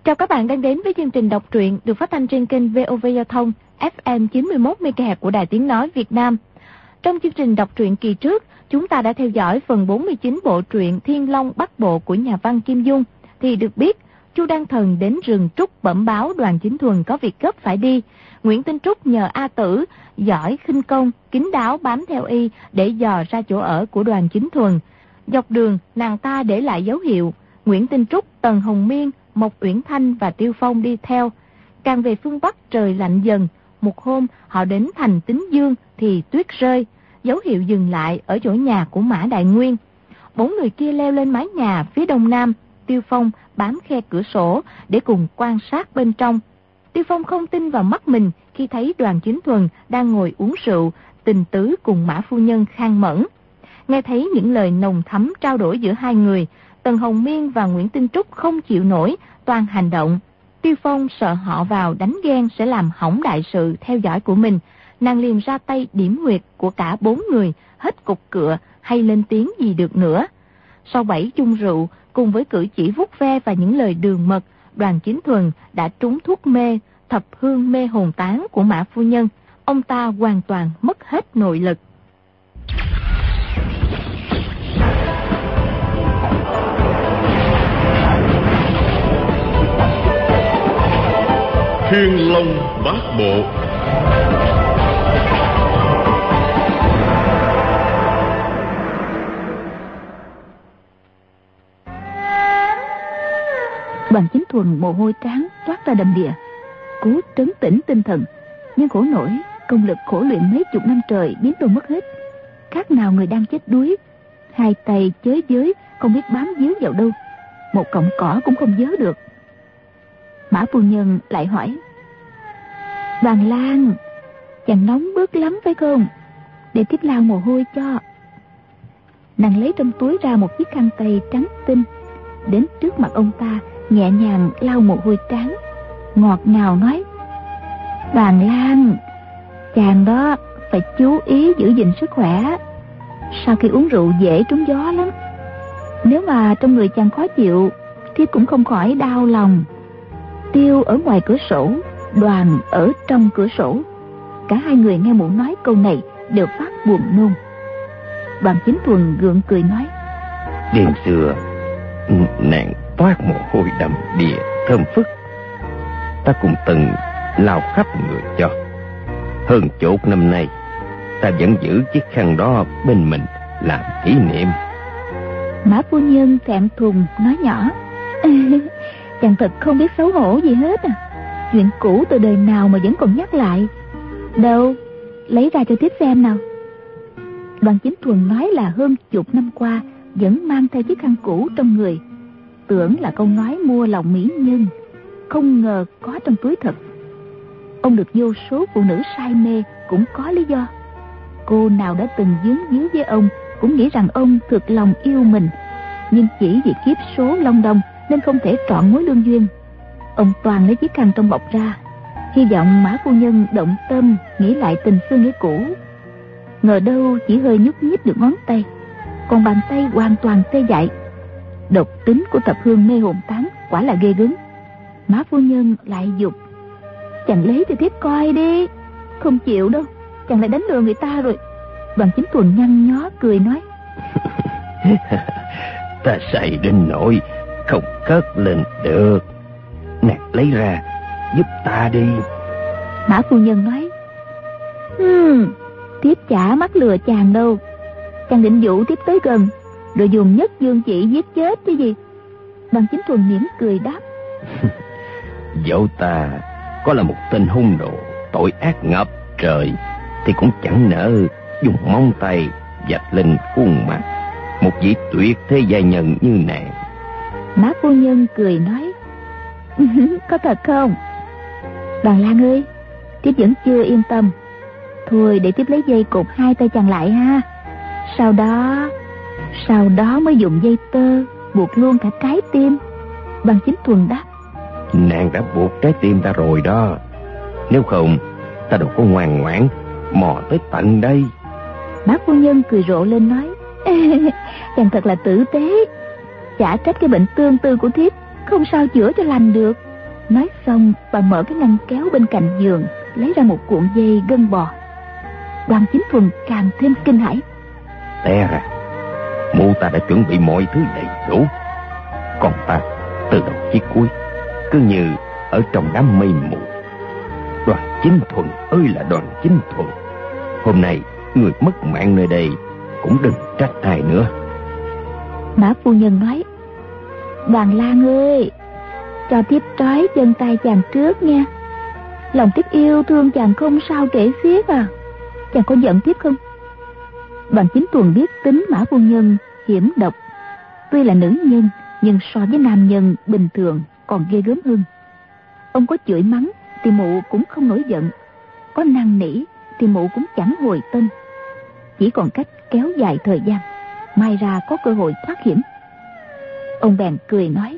Chào các bạn đang đến với chương trình đọc truyện được phát thanh trên kênh VOV Giao thông FM 91 MHz của Đài Tiếng nói Việt Nam. Trong chương trình đọc truyện kỳ trước, chúng ta đã theo dõi phần 49 bộ truyện Thiên Long Bắc Bộ của nhà văn Kim Dung, thì được biết Chu Đăng Thần đến rừng trúc bẩm báo Đoàn Chính Thuần có việc gấp phải đi. Nguyễn Tinh Trúc nhờ A Tử giỏi khinh công, kín đáo bám theo y để dò ra chỗ ở của Đoàn Chính Thuần. Dọc đường nàng ta để lại dấu hiệu. Nguyễn Tinh Trúc, Tần Hồng Miên, Mộc Uyển Thanh và Tiêu Phong đi theo. Càng về phương Bắc trời lạnh dần. Một hôm họ đến thành Tín Dương thì tuyết rơi. Dấu hiệu dừng lại ở chỗ nhà của Mã Đại Nguyên. 4 người kia leo lên mái nhà phía đông nam. Tiêu Phong bám khe cửa sổ để cùng quan sát bên trong. Tiêu Phong không tin vào mắt mình khi thấy Đoàn Chính Thuần đang ngồi uống rượu, tình tứ cùng Mã phu nhân Khang Mẫn. Nghe thấy những lời nồng thắm trao đổi giữa hai người, Tần Hồng Miên và Nguyễn Tinh Trúc không chịu nổi, toan hành động. Tiêu Phong sợ họ vào đánh ghen sẽ làm hỏng đại sự theo dõi của mình. Nàng liền ra tay điểm huyệt của cả 4 người, hết cục cựa hay lên tiếng gì được nữa. Sau 7 chung rượu, cùng với cử chỉ vuốt ve và những lời đường mật, Đoàn Chính Thuần đã trúng thuốc mê, thập hương mê hồn tán của Mã phu nhân. Ông ta hoàn toàn mất hết nội lực. Thiên Long Bát Bộ. Đoàn Chính Thuần mồ hôi trán toát ra đầm đìa, cố trấn tĩnh tinh thần, nhưng khổ nổi công lực khổ luyện mấy chục năm trời biến đâu mất hết, khác nào người đang chết đuối. Hai tay chới giới không biết bám víu vào đâu, một cọng cỏ cũng không vớ được. Mã phu nhân lại hỏi: Đoàn Lang, chàng nóng bức lắm phải không? Để thiếp lau mồ hôi cho. Nàng lấy trong túi ra một chiếc khăn tay trắng tinh, đến trước mặt ông ta nhẹ nhàng lau mồ hôi trán, ngọt ngào nói: Đoàn Lang, chàng đó phải chú ý giữ gìn sức khỏe. Sau khi uống rượu dễ trúng gió lắm. Nếu mà trong người chàng khó chịu, thiếp cũng không khỏi đau lòng. Tiêu ở ngoài cửa sổ, Đoàn ở trong cửa sổ. Cả hai người nghe mụ nói câu này đều phát buồn nôn. Đoàn Chính Thuần gượng cười nói: Đêm xưa nàng toát mồ hôi đầm đìa thơm phức, ta cũng từng lau khắp người cho. Hơn chục năm nay ta vẫn giữ chiếc khăn đó bên mình làm kỷ niệm. Mã phu nhân thẹn thùng nói nhỏ: Chàng thật không biết xấu hổ gì hết à. Chuyện cũ từ đời nào mà vẫn còn nhắc lại. Đâu, lấy ra cho thiếp xem nào. Đoàn Chính Thuần nói là hơn chục năm qua vẫn mang theo chiếc khăn cũ trong người. Tưởng là câu nói mua lòng mỹ nhân, không ngờ có trong túi thật. Ông được vô số phụ nữ say mê cũng có lý do. Cô nào đã từng dướng díu với ông cũng nghĩ rằng ông thực lòng yêu mình, nhưng chỉ vì kiếp số long đong nên không thể trọn mối lương duyên. Ông toàn lấy chiếc khăn trong bọc ra, hy vọng Mã phu nhân động tâm nghĩ lại tình xưa nghĩa cũ. Ngờ đâu chỉ hơi nhúc nhích được ngón tay, còn bàn tay hoàn toàn tê dại. Độc tính của thập hương mê hồn tán quả là ghê gớm. Mã phu nhân lại giục: Chàng lấy cho thiếp coi đi. Không chịu đâu, chàng lại đánh lừa người ta rồi. Đoàn Chính Thuần nhăn nhó cười nói: Ta say đến nỗi không cất lên được, nàng lấy ra giúp ta đi. Mã phu nhân nói: Thiếp chả mắc lừa chàng đâu. Chàng định dụ thiếp tới gần rồi dùng nhất dương chỉ giết chết chứ gì. Đoàn Chính Thuần mỉm cười đáp: Dẫu ta có là một tên hung đồ tội ác ngập trời thì cũng chẳng nỡ dùng móng tay vạch lên khuôn mặt một vị tuyệt thế giai nhân như nàng. Mã phu nhân cười nói: Có thật không? Đoàn Lang ơi, thiếp vẫn chưa yên tâm. Thôi để thiếp lấy dây cột hai tay chàng lại ha. Sau đó mới dùng dây tơ buộc luôn cả trái tim. Đoàn Chính Thuần đáp: Nàng đã buộc trái tim ta rồi đó. Nếu không ta đâu có ngoan ngoãn mò tới tận đây. Mã phu nhân cười rộ lên nói: Chàng thật là tử tế. Chả trách cái bệnh tương tư của thiếp không sao chữa cho lành được. Nói xong, bà mở cái ngăn kéo bên cạnh giường, lấy ra một cuộn dây gân bò. Đoàn Chính Thuần càng thêm kinh hãi. Té ra, mụ ta đã chuẩn bị mọi thứ đầy đủ. Còn ta, từ đầu chí cuối, cứ như ở trong đám mây mù. Đoàn Chính Thuần ơi là Đoàn Chính Thuần, hôm nay người mất mạng nơi đây cũng đừng trách ai nữa. Mã phu nhân nói: Đoàn Lang ơi, cho thiếp trói chân tay chàng trước nha. Lòng thiếp yêu thương chàng không sao kể xiết à. Chàng có giận thiếp không? Đoàn Chính Thuần biết tính Mã phu nhân hiểm độc. Tuy là nữ nhân, nhưng so với nam nhân bình thường còn ghê gớm hơn. Ông có chửi mắng thì mụ cũng không nổi giận, có năn nỉ thì mụ cũng chẳng hồi tâm. Chỉ còn cách kéo dài thời gian, mai ra có cơ hội thoát hiểm. Ông bèn cười nói: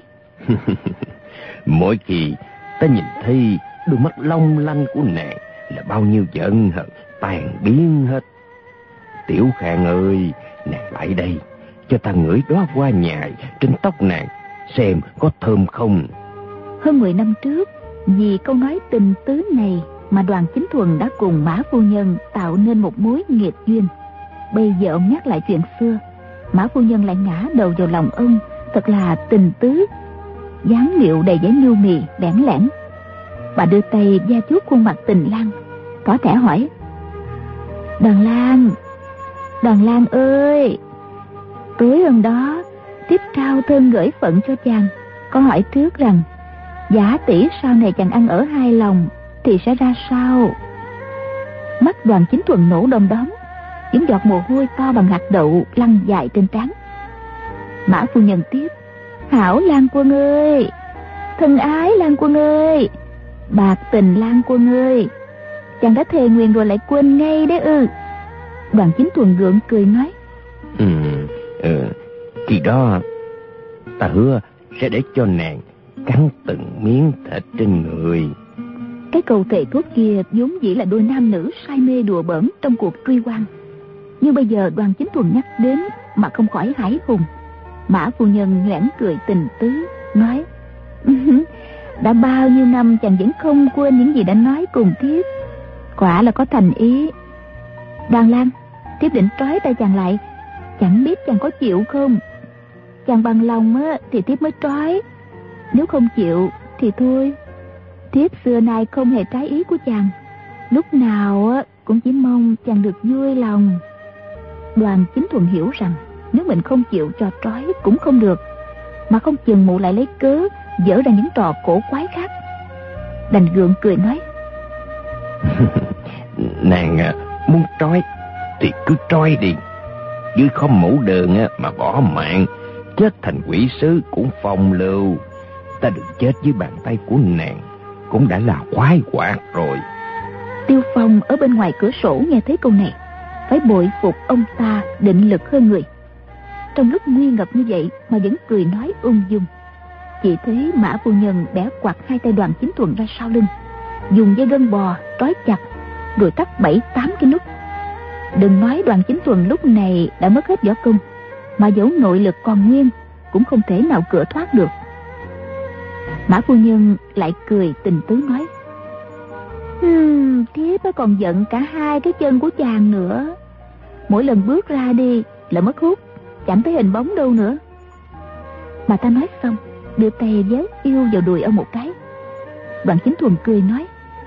Mỗi khi ta nhìn thấy đôi mắt long lanh của nàng là bao nhiêu giận hờn tan biến hết. Tiểu Khang ơi, nàng lại đây, cho ta ngửi đóa hoa nhài trên tóc nàng, xem có thơm không. Hơn 10 năm trước, vì câu nói tình tứ này mà Đoàn Chính Thuần đã cùng Mã phu nhân tạo nên một mối nghiệp duyên. Bây giờ ông nhắc lại chuyện xưa, Mã phu nhân lại ngã đầu vào lòng ông, thật là tình tứ. Dáng điệu đầy vẻ nhu mì bẽn lẽn. Bà đưa tay da chuốt khuôn mặt Tình Lang, có thẻ hỏi: Đoàn Lang, Đoàn Lang ơi, tối hôm đó thiếp trao thân gửi phận cho chàng, có hỏi trước rằng giả tỷ sau này chàng ăn ở hai lòng thì sẽ ra sao? Mắt Đoàn Chính Thuần nổ đom đóm, những giọt mồ hôi to bằng hạt đậu lăn dài trên trán. Mã phu nhân tiếp: Hảo Lang Quân ơi, thân ái Lang Quân ơi, bạc tình Lang Quân ơi, chàng đã thề nguyện rồi lại quên ngay đấy ư? Đoàn Chính Thuần gượng cười nói: Khi đó ta hứa sẽ để cho nàng cắn từng miếng thịt trên người. Cái câu thề thốt kia vốn dĩ là đôi nam nữ say mê đùa bỡn trong cuộc truy quan, nhưng bây giờ Đoàn Chính Thuần nhắc đến mà không khỏi hãi hùng. Mã phu nhân nhoẻn cười tình tứ nói: Đã bao nhiêu năm chàng vẫn không quên những gì đã nói cùng thiếp, quả là có thành ý. Đoàn Lang, thiếp định trói tay chàng lại, chẳng biết chàng có chịu không? Chàng bằng lòng á thì thiếp mới trói, nếu không chịu thì thôi. Thiếp xưa nay không hề trái ý của chàng, lúc nào á cũng chỉ mong chàng được vui lòng. Đoàn Chính Thuần hiểu rằng nếu mình không chịu cho trói cũng không được, mà không chừng mụ lại lấy cớ dở ra những trò cổ quái khác. Đành gượng cười nói: Nàng muốn trói thì cứ trói đi, dưới không mẫu đường mà bỏ mạng, chết thành quỷ sứ cũng phong lưu. Ta được chết dưới bàn tay của nàng cũng đã là khoái hoạt rồi. Tiêu Phong ở bên ngoài cửa sổ nghe thấy câu này, phải bội phục ông ta định lực hơn người. Trong lúc nguy ngập như vậy mà vẫn cười nói ung dung. Chỉ thấy Mã phu nhân bẻ quạt hai tay Đoàn Chính Thuần ra sau lưng, dùng dây gân bò trói chặt, rồi cắt 7-8 cái nút. Đừng nói Đoàn Chính Thuần lúc này đã mất hết võ công, mà dẫu nội lực còn nguyên cũng không thể nào cựa thoát được. Mã phu nhân lại cười tình tứ nói: Thiếp còn giận cả hai cái chân của chàng nữa. Mỗi lần bước ra đi là mất hút, chẳng thấy hình bóng đâu nữa. Bà ta nói xong, đưa tay véo yêu vào đùi ông một cái. Đoàn Chính Thuần cười nói: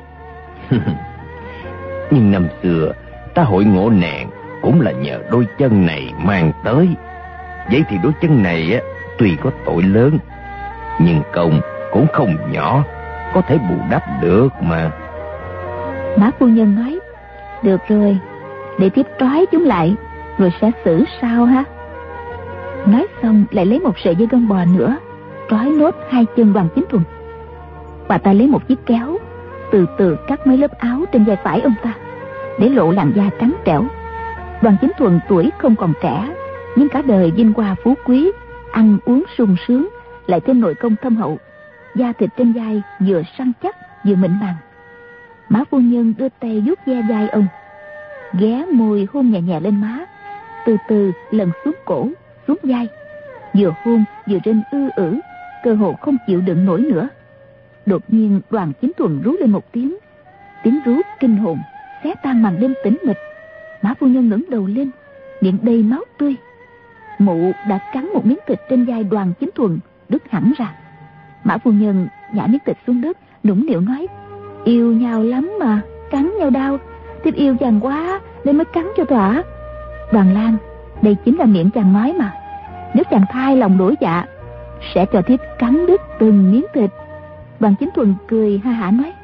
Nhưng năm xưa ta hội ngộ nàng cũng là nhờ đôi chân này mang tới. Vậy thì đôi chân này tuy có tội lớn, nhưng công cũng không nhỏ, có thể bù đắp được mà. Mã phu nhân nói: Được rồi, để tiếp trói chúng lại rồi sẽ xử sao ha. Nói xong lại lấy một sợi dây gân bò nữa trói nốt hai chân Đoàn Chính Thuần. Bà ta lấy một chiếc kéo từ từ cắt mấy lớp áo trên vai phải ông ta, để lộ làn da trắng trẻo. Đoàn Chính Thuần tuổi không còn trẻ, nhưng cả đời vinh hoa phú quý, ăn uống sung sướng, lại thêm nội công thâm hậu, da thịt trên vai vừa săn chắc vừa mịn màng. Mã phu nhân đưa tay vuốt ve vai ông, ghé môi hôn nhẹ nhẹ lên má, từ từ lần xuống cổ, xuống vai, vừa hôn vừa rên ư ử, cơ hồ không chịu đựng nổi nữa. Đột nhiên Đoàn Chính Thuần rú lên một tiếng rú kinh hồn xé tan màn đêm tĩnh mịch. Mã phu nhân ngẩng đầu lên, miệng đầy máu tươi. Mụ đã cắn một miếng thịt trên vai Đoàn Chính Thuần, đứt hẳn ra. Mã phu nhân nhả miếng thịt xuống đất, nũng nịu nói: Yêu nhau lắm mà, cắn nhau đau. Thiếp yêu chàng quá nên mới cắn cho thỏa. Đoàn Lang, đây chính là miệng chàng nói mà. Nếu chàng thay lòng đổi dạ, sẽ cho thiếp cắn đứt từng miếng thịt. Đoàn Chính Thuần cười ha hả nói: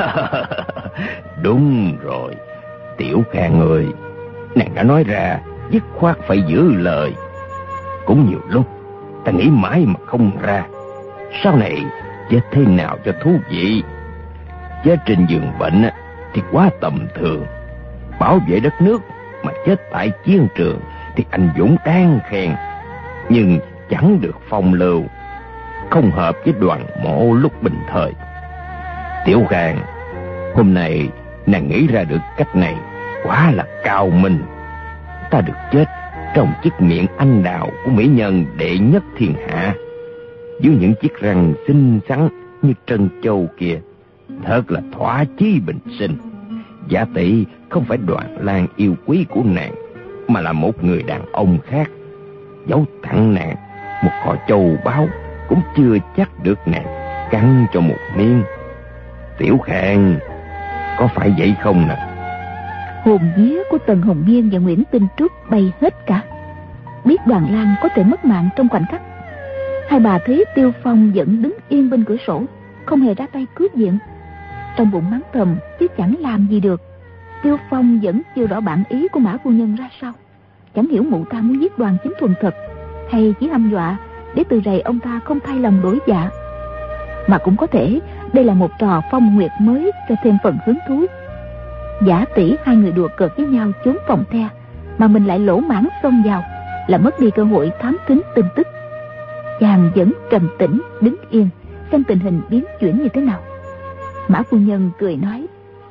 Đúng rồi, Tiểu Khang ơi, nàng đã nói ra, dứt khoát phải giữ lời. Cũng nhiều lúc ta nghĩ mãi mà không ra, sau này chết thế nào cho thú vị. Chết trên giường bệnh thì quá tầm thường, bảo vệ đất nước mà chết tại chiến trường thì anh dũng đáng khen, nhưng chẳng được phong lưu, không hợp với Đoàn Mộ lúc bình thời. Tiểu Khang, hôm nay nàng nghĩ ra được cách này quá là cao minh. Ta được chết trong chiếc miệng anh đào của mỹ nhân đệ nhất thiên hạ, dưới những chiếc răng xinh xắn như trân châu kia, thật là thỏa chí bình sinh. Giả tỷ không phải Đoàn Lang yêu quý của nàng, mà là một người đàn ông khác. Dẫu tặng nàng một kho châu báu, cũng chưa chắc được nàng cắn cho một miếng. Tiểu Khang, có phải vậy không nè? Hồn vía của Tần Hồng Nghiên và Nguyễn Tinh Trúc bay hết cả. Biết Đoàn Lang có thể mất mạng trong khoảnh khắc, hai bà thấy Tiêu Phong vẫn đứng yên bên cửa sổ, không hề ra tay cướp viện. Trong bụng mắng thầm chứ chẳng làm gì được. Tiêu Phong vẫn chưa rõ bản ý của Mã phu nhân ra sao. Chẳng hiểu mụ ta muốn giết Đoàn Chính Thuần thật, hay chỉ hăm dọa để từ rày ông ta không thay lòng đổi dạ. Mà cũng có thể đây là một trò phong nguyệt mới cho thêm phần hứng thú. Giả tỷ hai người đùa cợt với nhau trốn phòng the, mà mình lại lỗ mãng xông vào, là mất đi cơ hội thám thính tin tức. Chàng vẫn trầm tĩnh đứng yên xem tình hình biến chuyển như thế nào. Mã phu nhân cười nói: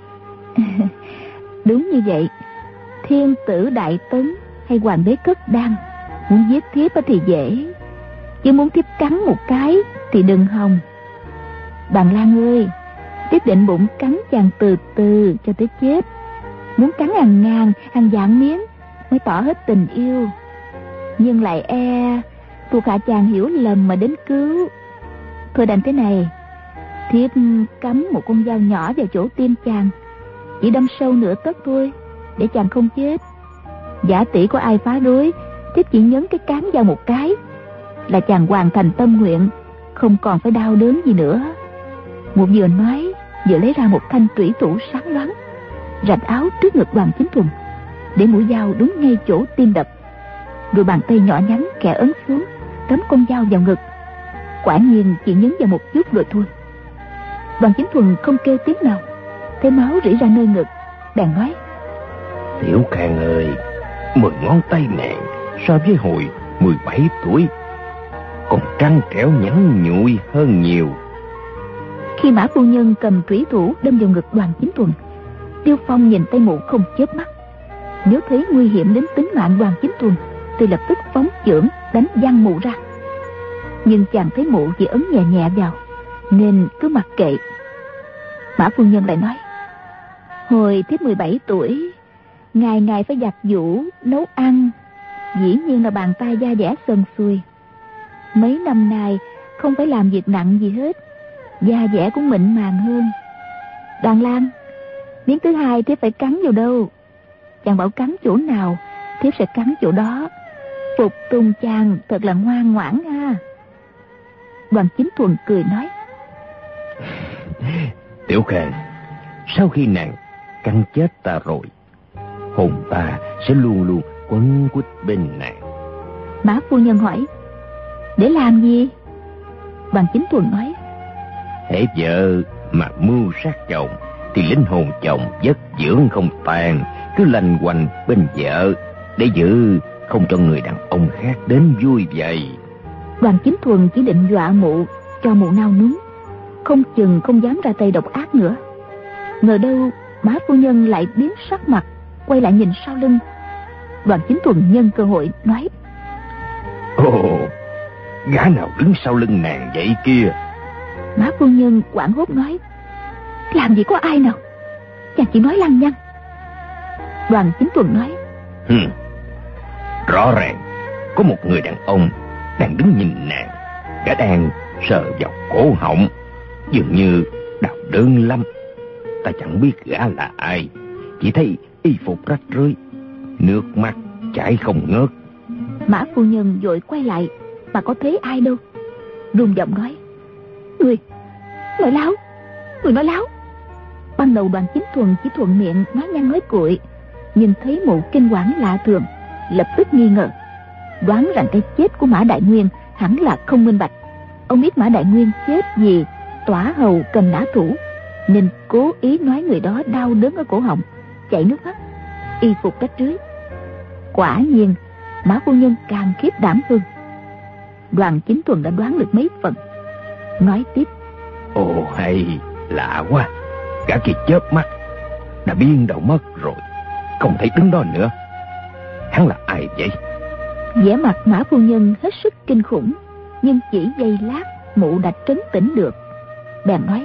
Đúng như vậy, thiên tử Đại Tấn hay hoàng đế Cất Đan muốn giết thiếp thì dễ, chứ muốn thiếp cắn một cái thì đừng hòng. Đoàn Lang ơi, thiếp định bụng cắn chàng từ từ cho tới chết. Muốn cắn hàng ngàn hàng vạn miếng mới tỏ hết tình yêu, nhưng lại thuộc hạ chàng hiểu lầm mà đến cứu. Thôi đành thế này, thiếp cắm một con dao nhỏ vào chỗ tim chàng, chỉ đâm sâu nửa tấc thôi, để chàng không chết. Giả tỷ có ai phá rối, thiếp chỉ nhấn cái cán dao một cái là chàng hoàn thành tâm nguyện, không còn phải đau đớn gì nữa. Một vừa nói vừa lấy ra một thanh trủy thủ sáng loáng, rạch áo trước ngực Đoàn Chính Thuần, để mũi dao đúng ngay chỗ tim đập. Rồi bàn tay nhỏ nhắn khẽ ấn xuống, cắm con dao vào ngực. Quả nhiên chỉ nhấn vào một chút rồi thôi. Đoàn Chính Thuần không kêu tiếng nào, thấy máu rỉ ra nơi ngực, bèn nói: Tiểu Khang ơi, 10 ngón tay nàng so với hồi 17 tuổi còn trắng trẻo nhắn nhụi hơn nhiều. Khi Mã phu nhân cầm trủy thủ đâm vào ngực Đoàn Chính Thuần, Tiêu Phong nhìn tay mụ không chớp mắt. Nếu thấy nguy hiểm đến tính mạng Đoàn Chính Thuần thì lập tức phóng chưởng đánh văng mụ ra. Nhưng chàng thấy mụ chỉ ấn nhẹ nhẹ vào nên cứ mặc kệ. Mã phu nhân lại nói: Hồi thiếp 17 tuổi, ngày ngày phải giặt giũ nấu ăn, dĩ nhiên là bàn tay da dẻ sần sùi. Mấy năm nay không phải làm việc nặng gì hết, da dẻ cũng mịn màng hơn. Đoàn Lang, miếng thứ hai thiếp phải cắn vào đâu? Chàng bảo cắn chỗ nào, thiếp sẽ cắn chỗ đó. Phục tùng chàng thật là ngoan ngoãn ha. Đoàn Chính Thuần cười nói: Tiểu Khang, sau khi nàng cắn chết ta rồi, hồn ta sẽ luôn luôn quấn quýt bên nàng. Mã phu nhân hỏi: Để làm gì? Đoàn Chính Thuần nói: Hễ vợ mà mưu sát chồng thì linh hồn chồng vất dưỡng không tàn, cứ lanh quanh bên vợ để giữ không cho người đàn ông khác đến vui vậy. Đoàn Chính Thuần chỉ định dọa mụ cho mụ nao núng, không chừng không dám ra tay độc ác nữa. Ngờ đâu Mã phu nhân lại biến sắc mặt, quay lại nhìn sau lưng. Đoàn Chính Thuần nhân cơ hội nói: Ồ, gã nào đứng sau lưng nàng vậy kia? Mã phu nhân hoảng hốt nói: làm gì có ai nào, chàng chỉ nói lăng nhăng. Đoàn Chính Tuần nói: Rõ ràng có một người đàn ông đang đứng nhìn nàng, gã đang sờ vào cổ họng, dường như đau đớn lắm. Ta chẳng biết gã là ai, chỉ thấy y phục rách rưới, nước mắt chảy không ngớt. Mã phu nhân vội quay lại, mà có thấy ai đâu, run giọng nói: Người nói láo. Ban đầu Đoàn Chính Thuần chỉ thuận miệng nói nhăn nói cuội, nhưng thấy Mụ kinh quản lạ thường, lập tức nghi ngờ, đoán rằng cái chết của Mã Đại Nguyên hẳn là không minh bạch. Ông biết Mã Đại Nguyên chết vì tỏa hầu cầm nã thủ, nên cố ý nói người đó đau đớn ở cổ họng, chảy nước mắt, y phục rách rưới. Quả nhiên Mã phu nhân càng khiếp đảm hơn. Đoàn Chính Thuần đã đoán được mấy phần, nói tiếp: Ồ hay, lạ quá, gã kia chớp mắt đã biến đâu mất rồi, không thấy đứng đó nữa. Hắn là ai vậy? Vẻ mặt Mã phu nhân hết sức kinh khủng, nhưng chỉ giây lát Mụ đã trấn tĩnh được, bèn nói: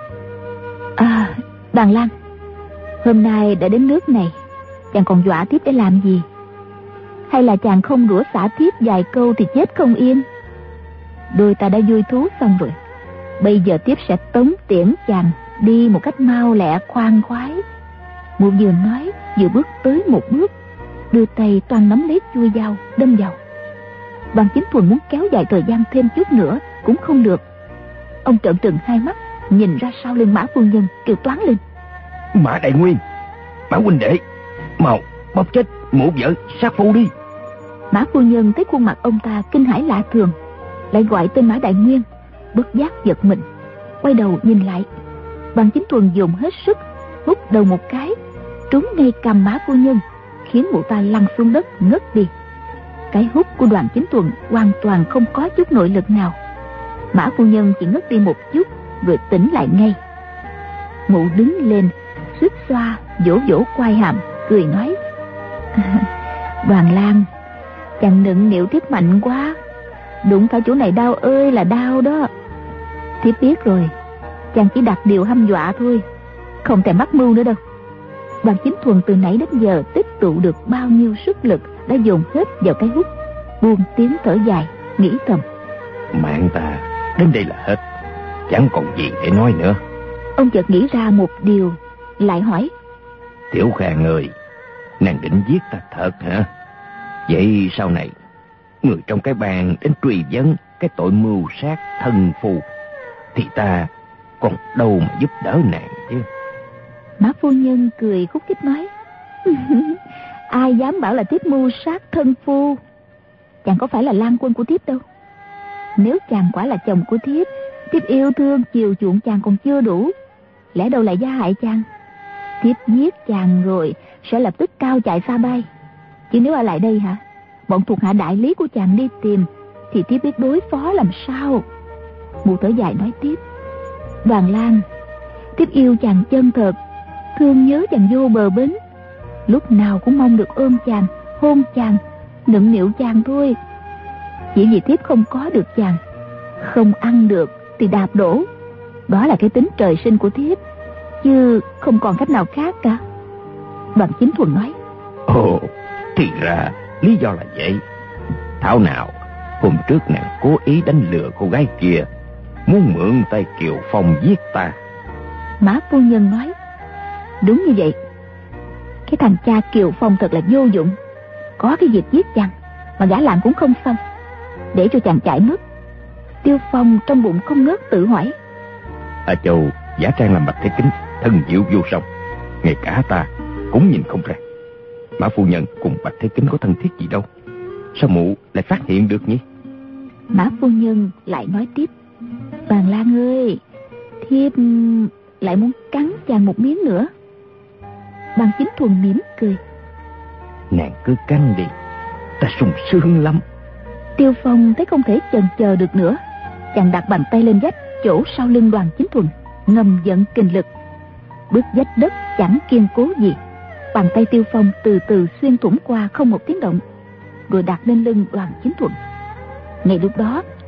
Đàn Lan, hôm nay đã đến nước này, chàng còn dọa Thiếp để làm gì? Hay là chàng không đũa xả Thiếp vài câu thì chết không yên? Đôi ta đã vui thú xong rồi, bây giờ Thiếp sẽ tống tiễn chàng đi một cách mau lẹ khoan khoái. Mụ vừa nói vừa bước tới một bước, đưa tay toàn nắm lấy chuôi dao đâm vào. Đoàn Chính Thuần muốn kéo dài thời gian thêm chút nữa cũng không được. Ông trợn trừng hai mắt nhìn ra sau lưng Mã phu nhân, kêu toáng lên: Mã Đại Nguyên, Mã huynh đệ, mau bóp chết Mụ vợ sát phu đi. Mã phu nhân thấy khuôn mặt ông ta kinh hãi lạ thường, lại gọi tên Mã Đại Nguyên, bất giác giật mình, quay đầu nhìn lại. Đoàn Chính Thuần dùng hết sức hút đầu một cái, trúng ngay cằm Mã phu nhân, khiến mụ ta lăn xuống đất ngất đi. Cái hút của Đoàn Chính Thuần hoàn toàn không có chút nội lực nào. Mã phu nhân chỉ ngất đi một chút rồi tỉnh lại ngay. Mụ đứng lên, suýt xoa vỗ vỗ quai hàm, cười nói: Đoàn Lan, chàng nựng nịu Thiếp mạnh quá, đụng phải chỗ này đau ơi là đau đó. Thiếp biết rồi, chàng chỉ đặt điều hăm dọa thôi, không thèm mắc mưu nữa đâu. Đoàn Chính Thuần từ nãy đến giờ tích tụ được bao nhiêu sức lực đã dồn hết vào cái hút, buông tiếng thở dài, nghĩ thầm: Mạng ta đến đây là hết, chẳng còn gì để nói nữa. Ông chợt nghĩ ra một điều, lại hỏi: Tiểu Khang ơi, nàng định giết ta thật hả? Vậy sau này người trong cái bang đến truy vấn cái tội mưu sát thân phu thì ta còn đâu mà giúp đỡ nàng chứ? Mã phu nhân cười khúc khích nói: Ai dám bảo là Thiếp mưu sát thân phu? Chàng có phải là lang quân của Thiếp đâu. Nếu chàng quả là chồng của Thiếp, Thiếp yêu thương chiều chuộng chàng còn chưa đủ, lẽ đâu lại gia hại chàng? Thiếp giết chàng rồi sẽ lập tức cao chạy xa bay. Chứ nếu ở lại đây hả, bọn thuộc hạ đại lý của chàng đi tìm thì Thiếp biết đối phó làm sao? Mụ thở dài nói tiếp: Đoàn Lan, Thiếp yêu chàng chân thật, thương nhớ chàng vô bờ bến, lúc nào cũng mong được ôm chàng, hôn chàng, nựng nịu chàng thôi. Chỉ vì Thiếp không có được chàng, không ăn được thì đạp đổ. Đó là cái tính trời sinh của Thiếp, chứ không còn cách nào khác cả. Đoàn Chính Thuần nói: Ồ, thì ra lý do là vậy. Thảo nào hôm trước nàng cố ý đánh lừa cô gái kia, muốn mượn tay Kiều Phong giết ta. Mã phu nhân nói: Đúng như vậy. Cái thằng cha Kiều Phong thật là vô dụng, có cái việc giết chàng mà gã làm cũng không xong, để cho chàng chạy mất. Tiêu Phong trong bụng không ngớt tự hỏi: A Châu giả trang làm Bạch Thế Kính, thân diệu vô song, ngay cả ta cũng nhìn không ra. Mã phu nhân cùng Bạch Thế Kính có thân thiết gì đâu, sao mụ lại phát hiện được nhỉ? Mã phu nhân lại nói tiếp: Đoàn Lan ơi, Thiếp lại muốn cắn chàng một miếng nữa. Đoàn Chính Thuần mỉm cười: Nàng cứ cắn đi, ta sung sướng lắm. Tiêu Phong thấy không thể chần chờ được nữa, chàng đặt bàn tay lên vách chỗ sau lưng Đoàn Chính Thuần, ngầm vận kình lực. Bước vách đất chẳng kiên cố gì, bàn tay Tiêu Phong từ từ xuyên thủng qua không một tiếng động, rồi đặt lên lưng Đoàn Chính Thuần. Ngay lúc đó,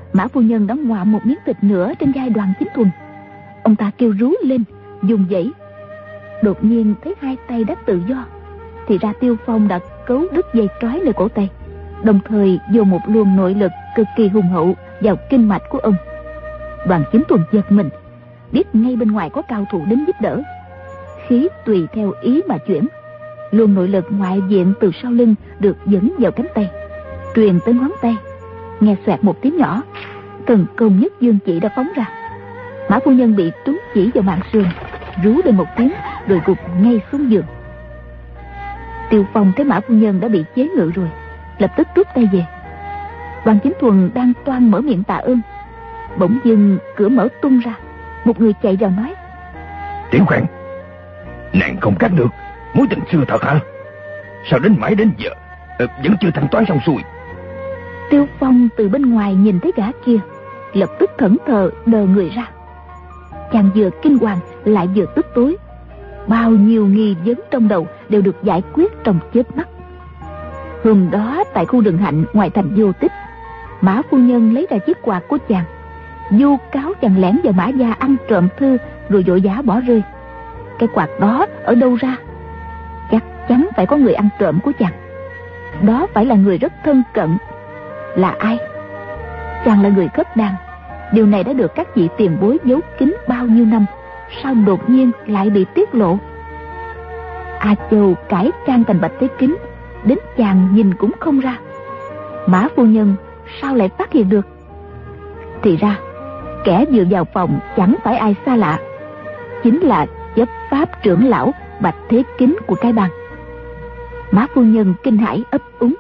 Mã phu nhân đã ngoạm một miếng thịt nữa trên vai Đoàn Chính Thuần. Ông ta kêu rú lên, dùng dãy. Đột nhiên thấy hai tay đã tự do, thì ra Tiêu Phong đã cấu đứt dây trói nơi cổ tay, đồng thời dồn một luồng nội lực cực kỳ hùng hậu vào kinh mạch của ông. Đoàn Chính Thuần giật mình, biết ngay bên ngoài có cao thủ đến giúp đỡ. Khí tùy theo ý mà chuyển, luồng nội lực ngoại diện từ sau lưng được dẫn vào cánh tay, truyền tới ngón tay. Nghe xoẹt một tiếng nhỏ, thần công nhất dương chỉ đã phóng ra. Mã phu nhân bị trúng chỉ vào mạng sườn, rú lên một tiếng rồi gục ngay xuống giường. Tiêu Phong thấy Mã phu nhân đã bị chế ngự rồi, lập tức rút tay về. Đoàn Chính Thuần đang toan mở miệng tạ ơn, bỗng dưng cửa mở tung ra, một người chạy vào nói: Tiểu Khoan, nàng không cắt được mối tình xưa thật hả? Sao đến mãi đến giờ vẫn chưa thanh toán xong xuôi? Tiêu Phong từ bên ngoài nhìn thấy gã kia, lập tức thẫn thờ đờ người ra. Chàng vừa kinh hoàng lại vừa tức tối, bao nhiêu nghi vấn trong đầu đều được giải quyết trong chớp mắt. Hôm đó tại khu rừng hạnh ngoài thành Vô Tích, Mã phu nhân lấy ra chiếc quạt của chàng, vu cáo chàng lẻn vào Mã gia ăn trộm thư rồi vội vã bỏ rơi. Cái quạt đó ở đâu ra? Chắc chắn phải có người ăn trộm của chàng. Đó phải là người rất thân cận. Là ai? Chàng là người khất đàn. Điều này đã được các vị tiền bối giấu kín bao nhiêu năm, sao đột nhiên lại bị tiết lộ? A Châu cải trang thành Bạch Thế Kính, đến chàng nhìn cũng không ra. Mã phu nhân sao lại phát hiện được? Thì ra kẻ vừa vào phòng chẳng phải ai xa lạ, chính là chấp pháp trưởng lão Bạch Thế Kính của cái bang. Mã phu nhân kinh hãi ấp úng: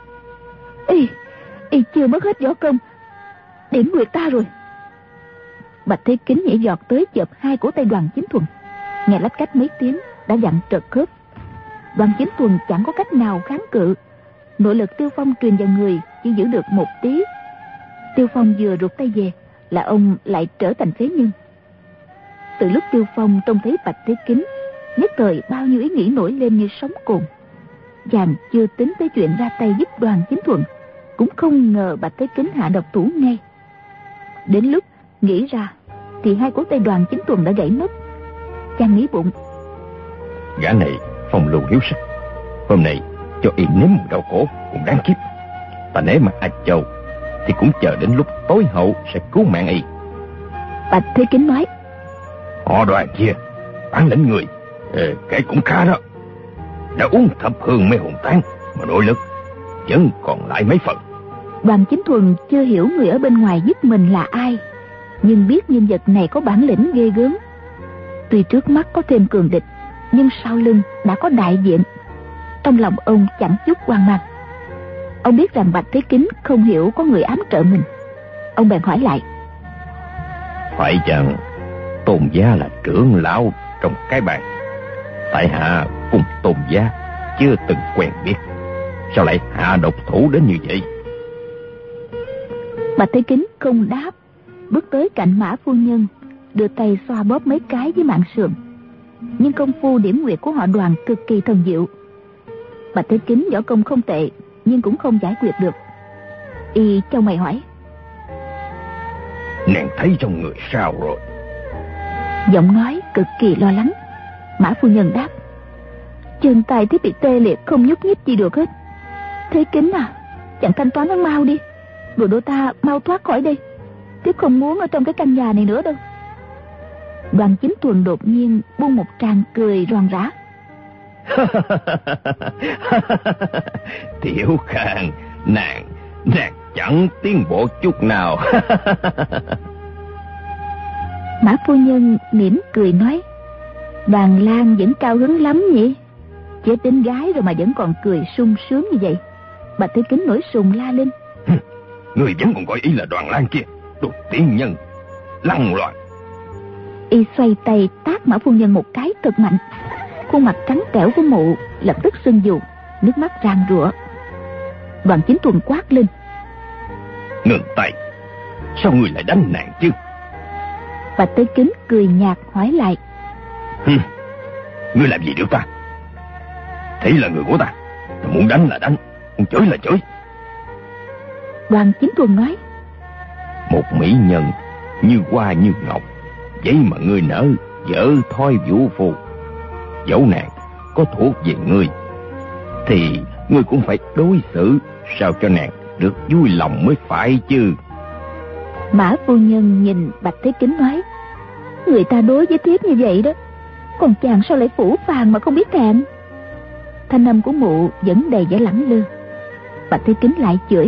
Y chưa mất hết võ công, điểm nguyệt ta rồi. Bạch Thế Kính nhảy giọt tới chộp hai cổ tay Đoàn Chính Thuần, nghe lách cách mấy tiếng đã dặn trật khớp. Đoàn Chính Thuần chẳng có cách nào kháng cự, nội lực Tiêu Phong truyền vào người chỉ giữ được một tí. Tiêu Phong vừa rụt tay về là ông lại trở thành phế nhân. Từ lúc Tiêu Phong trông thấy Bạch Thế Kính, nhất thời bao nhiêu ý nghĩ nổi lên như sóng cuồn. Chàng chưa tính tới chuyện ra tay giúp Đoàn Chính Thuần, cũng không ngờ Bạch Thế Kính hạ độc thủ ngay. Đến lúc nghĩ ra thì hai cổ tay Đoàn Chính Thuần đã gãy mất. Chàng nghĩ bụng: Gã này phong lưu hiếu sắc, hôm nay cho y nếm một đau khổ cũng đáng kiếp. Ta nếu mà A Châu thì cũng chờ đến lúc tối hậu sẽ cứu mạng y. Bạch Thế Kính nói: Họ Đoàn kia bản lĩnh người kể cũng khá đó, đã uống thập hương mê hồn tán mà nội lực vẫn còn lại mấy phần. Đoàn Chính Thuần chưa hiểu người ở bên ngoài giúp mình là ai, nhưng biết nhân vật này có bản lĩnh ghê gớm. Tuy trước mắt có thêm cường địch, nhưng sau lưng đã có đại diện. Trong lòng ông chẳng chút hoang mang. Ông biết rằng Bạch Thế Kính không hiểu có người ám trợ mình. Ông bèn hỏi lại: Phải chăng Tôn gia là trưởng lão trong cái bang? Tại hạ cùng Tôn gia chưa từng quen biết, sao lại hạ độc thủ đến như vậy? Bạch Thế Kính không đáp, bước tới cạnh Mã phu nhân, đưa tay xoa bóp mấy cái với mạng sườn. Nhưng công phu điểm nguyệt của họ Đoàn cực kỳ thần diệu. Bạch Thế Kính võ công không tệ, nhưng cũng không giải quyết được. Y châu mày hỏi: Nàng thấy trong người sao rồi? Giọng nói cực kỳ lo lắng. Mã phu nhân đáp: Chân tay thiết bị tê liệt, không nhúc nhích gì được hết. Thế Kính à, chẳng thanh toán nó mau đi, rồi đôi ta mau thoát khỏi đây, tiếp không muốn ở trong cái căn nhà này nữa đâu. Đoàn Chính Thuần đột nhiên buông một tràng cười ròn rã: Tiểu Khang, nàng chẳng tiến bộ chút nào. Mã phu nhân mỉm cười nói: Đoàn Lang vẫn cao hứng lắm nhỉ, chế tính gái rồi mà vẫn còn cười sung sướng như vậy. Bạch Thế Kính nổi sùng la lên: Người vẫn còn gọi y là Đoàn Lang kia, đồ tiên nhân lăng loạn. Y xoay tay tát Mã phu nhân một cái thật mạnh. Khuôn mặt trắng trẻo của mụ lập tức sưng vù, nước mắt ràn rụa. Đoàn Chính Thuần quát lên: Ngừng tay, sao người lại đánh nàng chứ? Bạch Thế Kính cười nhạt hỏi lại: Ngươi làm gì được ta? Thấy là người của ta, muốn đánh là đánh, muốn chửi là chửi. Đoàn Chính Thuần nói: Một mỹ nhân như hoa như ngọc, vậy mà ngươi nỡ vợ thoi vũ phu. Dẫu nàng có thuộc về ngươi, thì ngươi cũng phải đối xử sao cho nàng được vui lòng mới phải chứ. Mã phu nhân nhìn Bạch Thế Kính nói: người ta đối với thiếp như vậy đó, còn chàng sao lại phủ phàng mà không biết cạn. Thanh âm của mụ vẫn đầy vẻ lẳng lơ. Bạch Thế Kính lại chửi: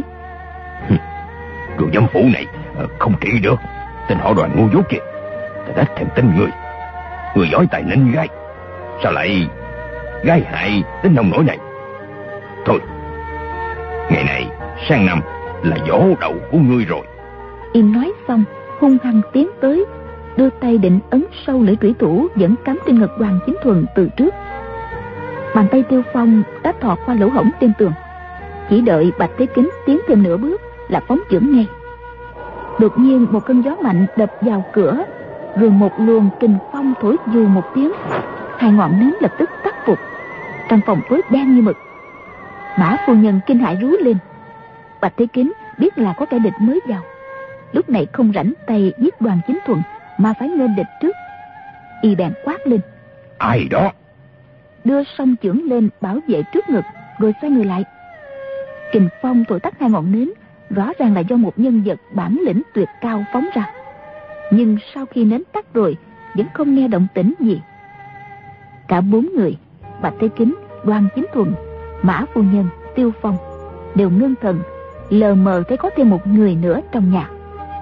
Đồ dâm phụ này không trị được. Tên họ Đoàn ngu dốt kìa, ta đã thèm tin ngươi. Ngươi giỏi tài ninh gái, sao lại gái hại đến nông nỗi này. Thôi, ngày này sang năm là giỗ đậu của ngươi rồi. Im nói xong, hung hăng tiến tới, đưa tay định ấn sâu lưỡi trủy thủ vẫn cắm trên ngực Hoàng Chính Thuần từ trước. Bàn tay Tiêu Phong đã thọt qua lỗ hổng trên tường, chỉ đợi Bạch Thế Kính tiến thêm nửa bước là phóng chưởng ngay. Đột nhiên một cơn gió mạnh đập vào cửa, rồi một luồng kình phong thổi dù một tiếng, hai ngọn nến lập tức tắt phục. Căn phòng tối đen như mực. Mã phu nhân kinh hãi rú lên. Bạch Thế Kính biết là có kẻ địch mới vào, lúc này không rảnh tay giết Đoàn Chính Thuần, mà phải nghênh địch trước. Y bèn quát lên: Ai đó? Đưa song chưởng lên bảo vệ trước ngực, rồi xoay người lại. Kình phong thổi tắt hai ngọn nến, rõ ràng là do một nhân vật bản lĩnh tuyệt cao phóng ra. Nhưng sau khi nến tắt rồi, vẫn không nghe động tĩnh gì. Cả bốn người, Bạch Thế Kính, Đoàn Chính Thuần, Mã phu nhân, Tiêu Phong, đều ngưng thần, lờ mờ thấy có thêm một người nữa trong nhà.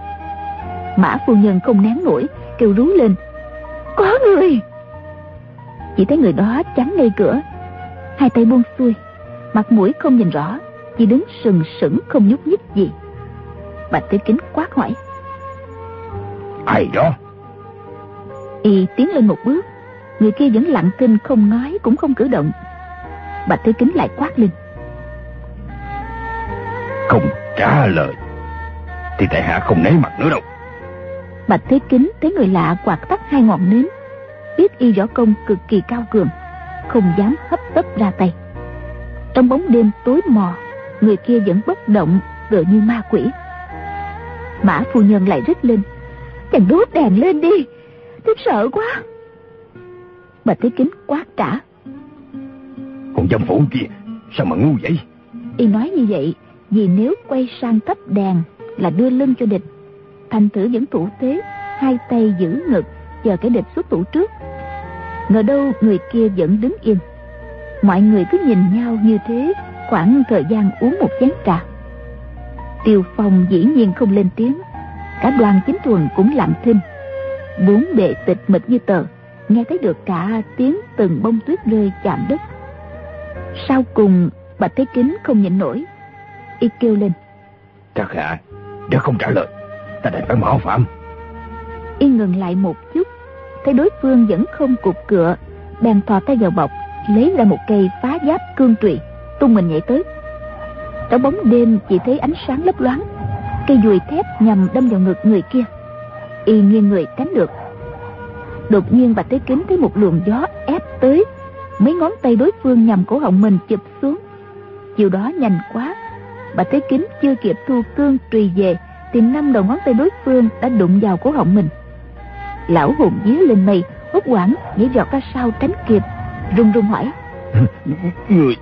Mã phu nhân không nén nổi, kêu rú lên: Có người! Chỉ thấy người đó chắn ngay cửa, hai tay buông xuôi, mặt mũi không nhìn rõ, chỉ đứng sừng sững không nhúc nhích gì. Bạch Thế Kính quát hỏi: Ai đó? Y tiến lên một bước, người kia vẫn lặng thinh, không nói cũng không cử động. Bạch Thế Kính lại quát lên: Không trả lời thì tại hạ không nể mặt nữa đâu. Bạch Thế Kính thấy người lạ quạt tắt hai ngọn nến, biết y võ công cực kỳ cao cường, không dám hấp tấp ra tay. Trong bóng đêm tối mò, người kia vẫn bất động, tựa như ma quỷ. Mã phu nhân lại rít lên: Chàng đốt đèn lên đi, thiếp sợ quá. Bạch Thế Kính quát trả: Con dâm phụ kia sao mà ngu vậy? Y nói như vậy vì nếu quay sang thắp đèn là đưa lưng cho địch. Thành thử vẫn thủ thế, hai tay giữ ngực, chờ kẻ địch xuất thủ trước. Ngờ đâu người kia vẫn đứng yên. Mọi người cứ nhìn nhau như thế khoảng thời gian uống một chén trà. Tiêu Phong dĩ nhiên không lên tiếng, cả Đoàn Chính Thuần cũng lặng thinh. Bốn bề tịch mịch như tờ, nghe thấy được cả tiếng từng bông tuyết rơi chạm đất. Sau cùng Bạch Thế Kính không nhịn nổi, y kêu lên: Các hạ đã không trả lời, ta đành phải mạo phạm. Y ngừng lại một chút, thấy đối phương vẫn không cụp cựa, bèn thò tay vào bọc, lấy ra một cây phá giáp cương trùy, tung mình nhảy tới. Trong bóng đêm chỉ thấy ánh sáng lấp loáng, cây dùi thép nhằm đâm vào ngực người kia. Y nghiêng người tránh được. Đột nhiên Bạch Thế Kính thấy một luồng gió ép tới, mấy ngón tay đối phương nhằm cổ họng mình chụp xuống. Chiều đó nhanh quá, Bạch Thế Kính chưa kịp thu cương trùy về thì 5 đầu ngón tay đối phương đã đụng vào cổ họng mình. Lão hồn vía lên mây, hốt hoảng nhảy vọt ra sau tránh kịp, run run hỏi: Người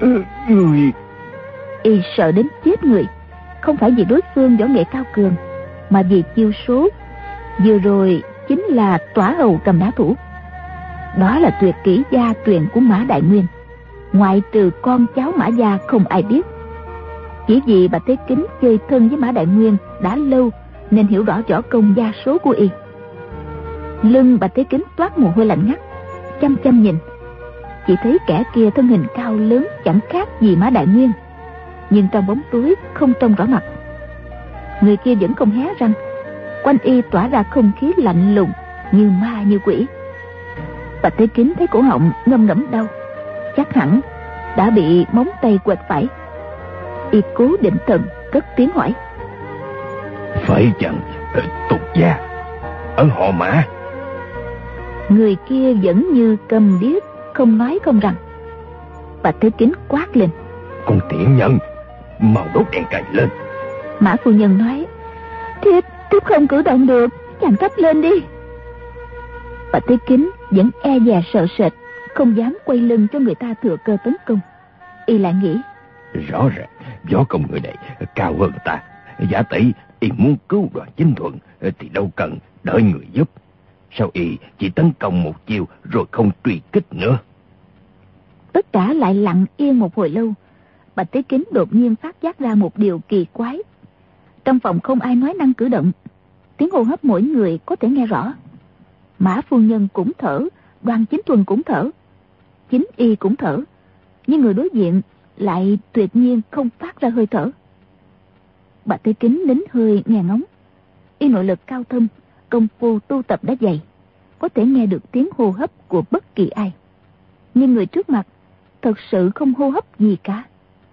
Y sợ đến chết người, không phải vì đối phương võ nghệ cao cường, mà vì chiêu số vừa rồi chính là Tỏa Hầu Cầm Nã Thủ. Đó là tuyệt kỹ gia truyền của Mã Đại Nguyên, ngoại trừ con cháu Mã gia không ai biết. Chỉ vì Bạch Thế Kính chơi thân với Mã Đại Nguyên đã lâu nên hiểu rõ võ công gia số của y. Lưng Bạch Thế Kính toát mồ hôi lạnh ngắt, chăm chăm nhìn, chỉ thấy kẻ kia thân hình cao lớn chẳng khác gì Mã Đại Nguyên, nhưng trong bóng tối không trông rõ mặt. Người kia vẫn không hé răng, quanh y tỏa ra không khí lạnh lùng như ma như quỷ. Bạch Thế Kính thấy cổ họng ngâm ngẫm đau, chắc hẳn đã bị móng tay quệt phải. Y cố định thần, cất tiếng hỏi: Phải chăng tục gia ở họ Mã? Người kia vẫn như câm điếc, không nói không rằng. Bạch Thế Kính quát lên: Con tiện nhân, mau đốt đèn cày lên. Mã phu nhân nói: Thiếp không cử động được, chàng thắp lên đi. Bạch Thế Kính vẫn e dè sợ sệt, không dám quay lưng cho người ta thừa cơ tấn công. Y lại nghĩ, rõ ràng võ công người này cao hơn ta. Giả tỷ y muốn cứu Đoàn Chính Thuận thì đâu cần đợi người giúp. Sao y chỉ tấn công một chiêu rồi không truy kích nữa? Tất cả lại lặng yên một hồi lâu. Bạch Thế Kính đột nhiên phát giác ra một điều kỳ quái. Trong phòng không ai nói năng cử động, tiếng hô hấp mỗi người có thể nghe rõ. Mã phu nhân cũng thở, Đoàn Chính Thuần cũng thở, chính y cũng thở, nhưng người đối diện lại tuyệt nhiên không phát ra hơi thở. Bạch Thế Kính nín hơi nghe ngóng. Y nội lực cao thâm, công phu tu tập đã dày, có thể nghe được tiếng hô hấp của bất kỳ ai. Nhưng người trước mặt thật sự không hô hấp gì cả.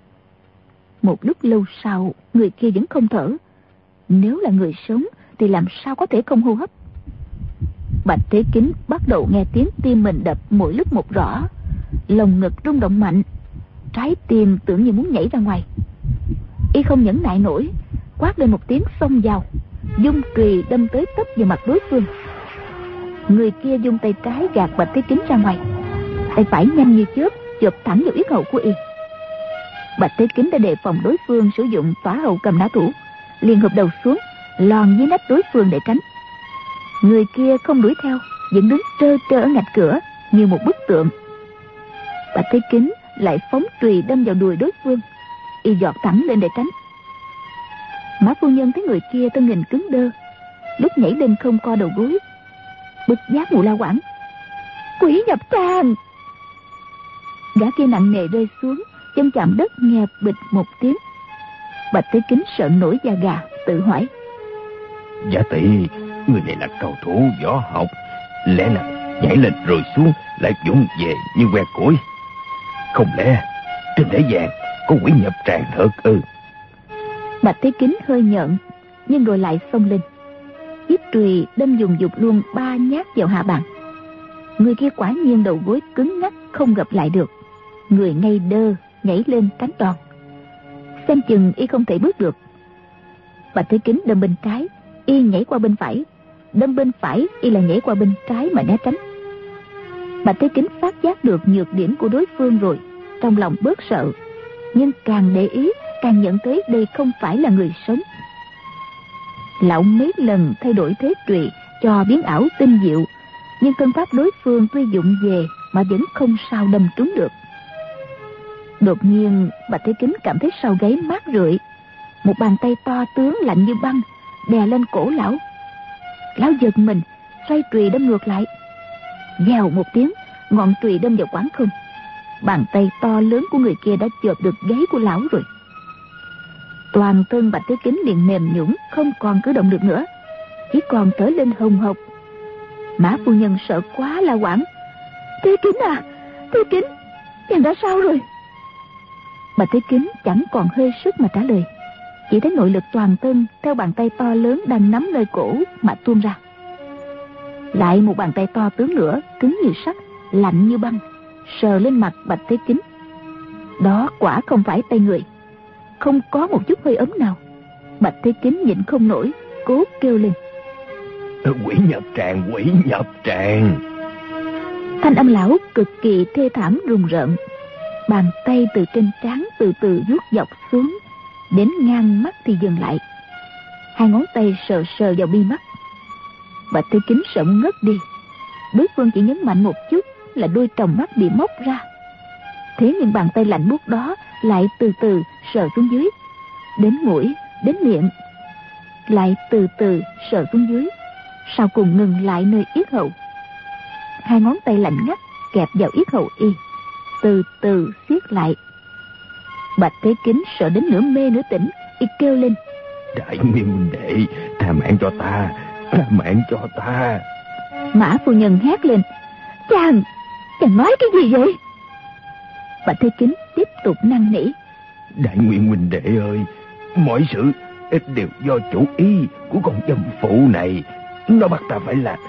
Một lúc lâu sau, người kia vẫn không thở. Nếu là người sống thì làm sao có thể không hô hấp? Bạch Thế Kính bắt đầu nghe tiếng tim mình đập mỗi lúc một rõ, lồng ngực rung động mạnh, trái tim tưởng như muốn nhảy ra ngoài. Y không nhẫn nại nổi, quát lên một tiếng xông vào, dung chùy đâm tới tấp vào mặt đối phương. Người kia dùng tay trái gạt Bạch Thế Kính ra ngoài, tay phải nhanh như chớp chộp thẳng vào yết hầu của y. Bạch Thế Kính đã đề phòng đối phương sử dụng tỏa hầu cầm nã thủ, liền hụp đầu xuống, lòn dưới nách đối phương để tránh. Người kia không đuổi theo, vẫn đứng trơ trơ ở ngạch cửa như một bức tượng. Bạch Thế Kính lại phóng chùy đâm vào đùi đối phương, y giọt thẳng lên để tránh. Mã phu nhân thấy người kia thân hình cứng đơ, lúc nhảy lên không co đầu gối, bực giác mù la quảng: Quỷ nhập tràng! Gã kia nặng nề rơi xuống, chân chạm đất nghe bịch một tiếng. Bạch Thế Kính sợ nổi da gà, tự hỏi: Giả tỷ người này là cao thủ võ học, lẽ nào nhảy lên rồi xuống lại vụng về như que củi? Không lẽ trên thế gian có quỷ nhập tràng thật ư? Bạch Thế Kính hơi nhợn, nhưng rồi lại xông lên, chiếc chùy đâm dùng dục luôn 3 nhát vào hạ bàn. Người kia quả nhiên đầu gối cứng ngắc không gập lại được, người ngây đơ nhảy lên cánh đòn, xem chừng y không thể bước được. Bạch Thế Kính đâm bên trái, y nhảy qua bên phải, đâm bên phải, y là nhảy qua bên trái mà né tránh. Bạch Thế Kính phát giác được nhược điểm của đối phương rồi, trong lòng bớt sợ, nhưng càng để ý càng nhận thấy đây không phải là người sống. Lão mấy lần thay đổi thế trụy cho biến ảo tinh diệu, nhưng thân pháp đối phương tuy dụng về mà vẫn không sao đâm trúng được. Đột nhiên Bạch Thế Kính cảm thấy sau gáy mát rượi, một bàn tay to tướng lạnh như băng đè lên cổ lão. Lão giật mình, xoay chùy đâm ngược lại. Vèo một tiếng, ngọn chùy đâm vào quảng không. Bàn tay to lớn của người kia đã chộp được gáy của lão rồi. Toàn thân Bạch Thế Kính liền mềm nhũn, không còn cử động được nữa, chỉ còn thở lên hồng hộc. Mã phu nhân sợ quá la hoảng: Thế Kính à, Thế Kính, chàng đã sao rồi? Bạch Thế Kính chẳng còn hơi sức mà trả lời, chỉ thấy nội lực toàn thân theo bàn tay to lớn đang nắm nơi cổ mà tuôn ra. Lại một bàn tay to tướng nữa, cứng như sắt, lạnh như băng, sờ lên mặt Bạch Thế Kính. Đó quả không phải tay người, không có một chút hơi ấm nào. Bạch Thế Kính nhịn không nổi, cố kêu lên: Quỷ nhập tràng, quỷ nhập tràng! Thanh âm lão cực kỳ thê thảm rùng rợn. Bàn tay từ trên trán từ từ vuốt dọc xuống, đến ngang mắt thì dừng lại. Hai ngón tay sờ sờ vào mi mắt. Bạch Thế Kính sợ muốn ngất đi. Đối phương chỉ nhấn mạnh một chút là đôi tròng mắt bị móc ra. Thế nhưng bàn tay lạnh buốt đó lại từ từ sờ xuống dưới, đến mũi, đến miệng, lại từ từ sờ xuống dưới, sau cùng ngừng lại nơi yết hầu. Hai ngón tay lạnh ngắt kẹp vào yết hầu y, từ từ siết lại. Bạch Thế Kính sợ đến nửa mê nửa tỉnh, y kêu lên: Đại Nguyên huynh đệ, tha mạng cho ta, tha mạng cho ta! Mã phu nhân hét lên: Chàng nói cái gì vậy? Bạch Thế Kính tiếp tục năn nỉ: Đại Nguyên huynh đệ ơi, mọi sự đều do chủ ý của con dâm phụ này. Nó bắt ta phải làm,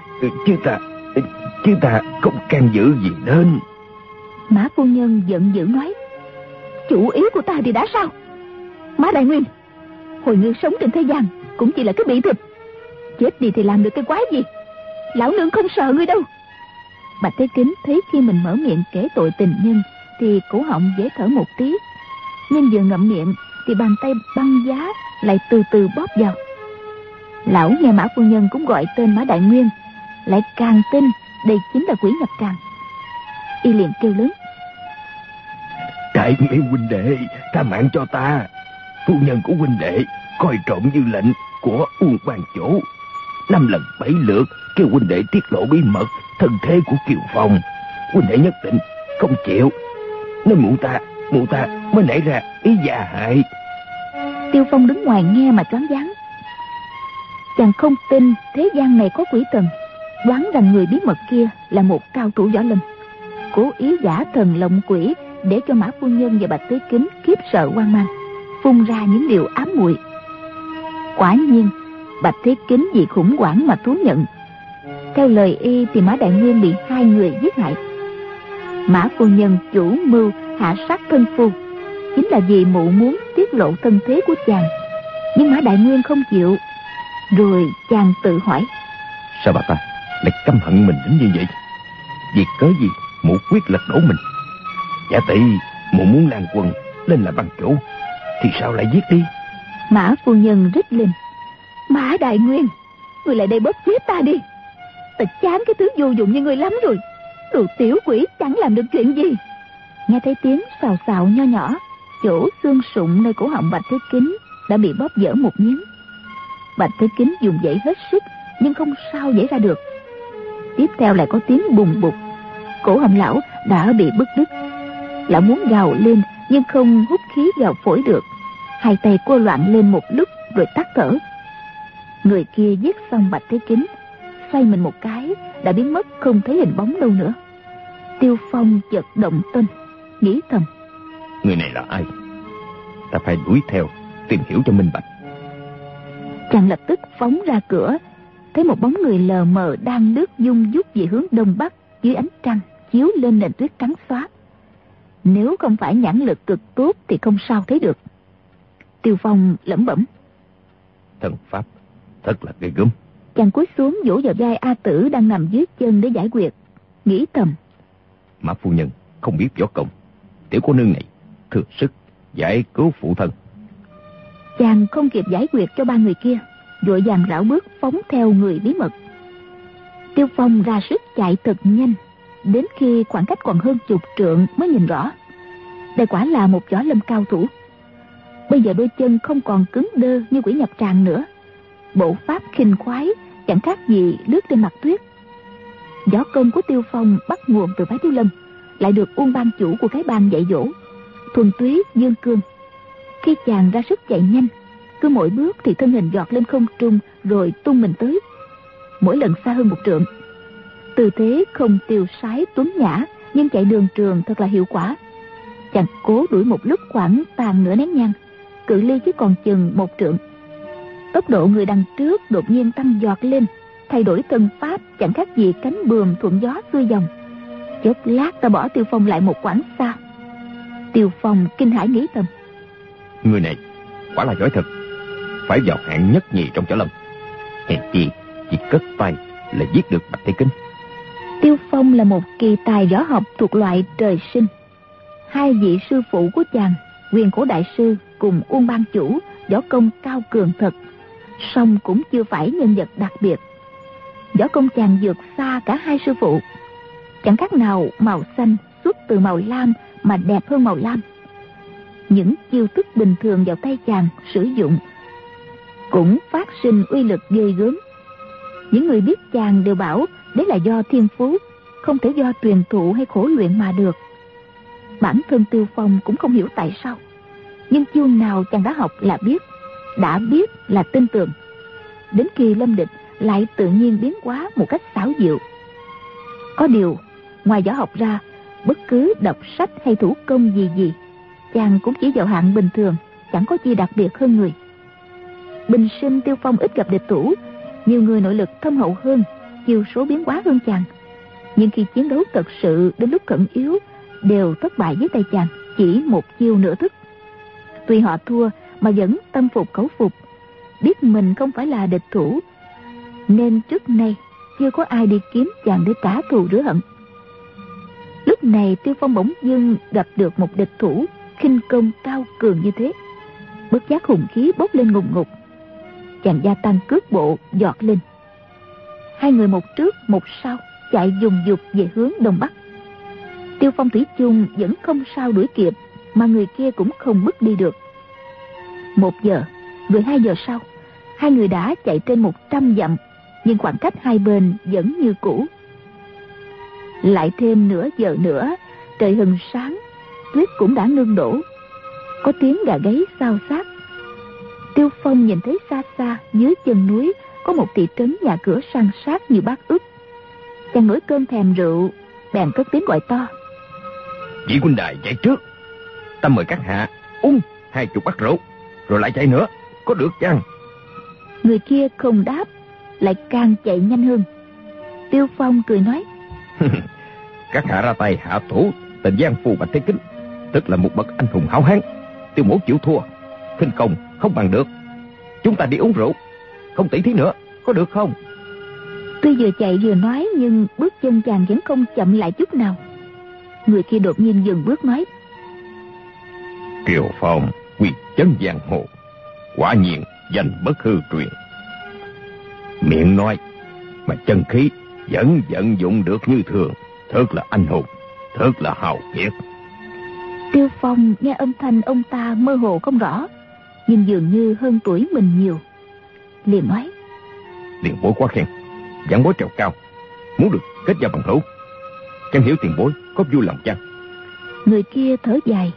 chứ ta không can dự gì đến. Mã phu nhân giận dữ nói: Chủ ý của ta thì đã sao? Mã Đại Nguyên, hồi ngươi sống trên thế gian cũng chỉ là cái bị thịt, chết đi thì làm được cái quái gì? Lão nương không sợ ngươi đâu. Bạch Thế Kính thấy khi mình mở miệng kể tội tình nhân thì cổ họng dễ thở một tí, nhưng vừa ngậm miệng thì bàn tay băng giá lại từ từ bóp vào. Lão nghe Mã phu nhân cũng gọi tên Mã Đại Nguyên, lại càng tin đây chính là quỷ nhập tràng. Y liền kêu lớn: Đại Nguyên huynh đệ, tha mạng cho ta. Phu nhân của huynh đệ coi trộm như lệnh của Uông Ban Chủ, 5 lần 7 lượt kêu huynh đệ tiết lộ bí mật thân thế của Kiều Phong. Huynh đệ nhất định không chịu, nên mụ ta mới nảy ra ý già hại. Tiêu Phong đứng ngoài nghe mà choáng váng. Chàng không tin thế gian này có quỷ thần, đoán rằng người bí mật kia là một cao thủ võ lâm, cố ý giả thần lộng quỷ để cho Mã phu nhân và Bạch Thế Kính khiếp sợ hoang mang, phun ra những điều ám muội. Quả nhiên Bạch Thế Kính vì khủng hoảng mà thú nhận. Theo lời y thì Mã Đại Nguyên bị 2 người giết hại. Mã phu nhân chủ mưu hạ sát thân phu chính là vì mụ muốn tiết lộ thân thế của chàng, nhưng Mã Đại Nguyên không chịu. Rồi chàng tự hỏi: Sao bà ta lại căm hận mình đến như vậy? Vì cớ gì mụ quyết lật đổ mình? Giả tỷ mụ muốn lan quân lên là Ban Chủ thì sao lại giết đi? Mã phu nhân rít lên: Mã Đại Nguyên, người lại đây bóp chết ta đi. Ta chán cái thứ vô dụng như người lắm rồi. Đồ tiểu quỷ chẳng làm được chuyện gì. Nghe thấy tiếng xào xào nho nhỏ, chỗ xương sụn nơi cổ họng Bạch Thế Kính đã bị bóp vỡ một miếng. Bạch Thế Kính dùng dãy hết sức nhưng không sao dãy ra được. Tiếp theo lại có tiếng bùng bục, cổ họng lão đã bị bứt đứt. Lão muốn gào lên nhưng không hút khí vào phổi được, 2 tay cô loạn lên một lúc rồi tắt thở. Người kia giết xong Bạch Thế Kính, xoay mình một cái đã biến mất không thấy hình bóng đâu nữa. Tiêu Phong chợt động tâm, nghĩ thầm: Người này là ai? Ta phải đuổi theo tìm hiểu cho minh bạch. Chàng lập tức phóng ra cửa, thấy một bóng người lờ mờ đang lướt dung dút về hướng đông bắc dưới ánh trăng chiếu lên nền tuyết trắng xóa. Nếu không phải nhãn lực cực tốt thì không sao thấy được. Tiêu Phong lẩm bẩm: Thần pháp thật là ghê gớm. Chàng cúi xuống vỗ vào vai A Tử đang nằm dưới chân để giải quyết, nghĩ thầm: Mã phu nhân không biết võ công, tiểu cô nương này thừa sức giải cứu phụ thân. Chàng không kịp giải quyết cho 3 người kia, vội vàng rảo bước phóng theo người bí mật. Tiêu Phong ra sức chạy thật nhanh, đến khi khoảng cách còn hơn 10 trượng mới nhìn rõ. Đây quả là một võ lâm cao thủ. Bây giờ đôi chân không còn cứng đơ như quỷ nhập tràng nữa, bộ pháp khinh khoái chẳng khác gì lướt trên mặt tuyết. Võ công của Tiêu Phong bắt nguồn từ phái Thiếu Lâm, lại được Uông Ban Chủ của cái bang dạy dỗ, thuần túy dương cương. Khi chàng ra sức chạy nhanh, cứ mỗi bước thì thân hình giọt lên không trung rồi tung mình tới, mỗi lần xa hơn 1 trượng. Tư thế không tiêu sái tuấn nhã, nhưng chạy đường trường thật là hiệu quả. Chàng cố đuổi một lúc khoảng tàn nửa nén nhang, cự ly chỉ còn chừng 1 trượng. Tốc độ người đằng trước đột nhiên tăng giọt lên, thay đổi thân pháp chẳng khác gì cánh buồm thuận gió xuôi dòng. Chốc lát ta bỏ Tiêu Phong lại một quãng xa. Tiêu Phong kinh hãi nghĩ thầm: Người này quả là giỏi thật, phải vào hạng nhất nhì trong võ lâm. Hèn chi chỉ cất tay là giết được Bạch Thế Kính. Tiêu Phong là một kỳ tài võ học thuộc loại trời sinh. 2 vị sư phụ của chàng, Huyền Cổ Đại Sư cùng Uông Ban Chủ, võ công cao cường thật, song cũng chưa phải nhân vật đặc biệt. Võ công chàng vượt xa cả 2 sư phụ. Chẳng khác nào màu xanh xuất từ màu lam mà đẹp hơn màu lam. Những chiêu thức bình thường vào tay chàng sử dụng cũng phát sinh uy lực ghê gớm. Những người biết chàng đều bảo đấy là do thiên phú, không thể do truyền thụ hay khổ luyện mà được. Bản thân Tiêu Phong cũng không hiểu tại sao, nhưng chiêu nào chàng đã học là biết, đã biết là tin tưởng. Đến khi lâm địch lại tự nhiên biến hóa một cách xảo diệu. Có điều, ngoài võ học ra, bất cứ đọc sách hay thủ công gì, chàng cũng chỉ vào hạng bình thường, chẳng có gì đặc biệt hơn người. Bình sinh Tiêu Phong ít gặp địch thủ, nhiều người nội lực thâm hậu hơn, chiêu số biến hóa hơn chàng. Nhưng khi chiến đấu thật sự đến lúc cận yếu, đều thất bại dưới tay chàng chỉ một chiêu nửa thức. Tuy họ thua mà vẫn tâm phục khẩu phục, biết mình không phải là địch thủ, nên trước nay chưa có ai đi kiếm chàng để trả thù rửa hận. Lúc này Tiêu Phong bỗng dưng gặp được một địch thủ khinh công cao cường như thế, bất giác hùng khí bốc lên ngùng ngục. Chàng gia tăng cước bộ giọt lên. Hai người một trước một sau chạy dùng dục về hướng đông bắc. Tiêu Phong thủy chung vẫn không sao đuổi kịp, mà người kia cũng không bước đi được. 1 giờ rồi 2 giờ sau, hai người đã chạy trên 100 dặm, nhưng khoảng cách hai bên vẫn như cũ. Lại thêm nửa giờ nữa, trời hừng sáng, tuyết cũng đã ngưng đổ. Có tiếng gà gáy xao xát. Tiêu Phong nhìn thấy xa xa dưới chân núi có một thị trấn nhà cửa san sát như bát ức. Chàng nổi cơn thèm rượu, bèn cất tiếng gọi to: Vị huynh đài chạy trước, ta mời các hạ uống 20 bát rượu, rồi lại chạy nữa, có được chăng? Người kia không đáp, lại càng chạy nhanh hơn. Tiêu Phong cười nói: Các hạ ra tay hạ thủ tên giang phu Bạch Thế Kính, tức là một bậc anh hùng hảo hán. Tiêu mỗ chịu thua, khinh công không bằng được. Chúng ta đi uống rượu, không tỷ thí nữa, có được không? Tuy vừa chạy vừa nói, nhưng bước chân chàng vẫn không chậm lại chút nào. Người kia đột nhiên dừng bước nói: Kiều Phong quy chấn giang hồ, quả nhiên danh bất hư truyền. Miệng nói mà chân khí vẫn vận dụng được như thường, thật là anh hùng, thật là hào kiệt. Tiêu Phong nghe âm thanh ông ta mơ hồ không rõ, nhưng dường như hơn tuổi mình nhiều, liền nói: Tiền bối quá khen, giảng bối trèo cao, muốn được kết giao bằng hữu, chẳng hiểu tiền bối có vui lòng chăng? Người kia thở dài: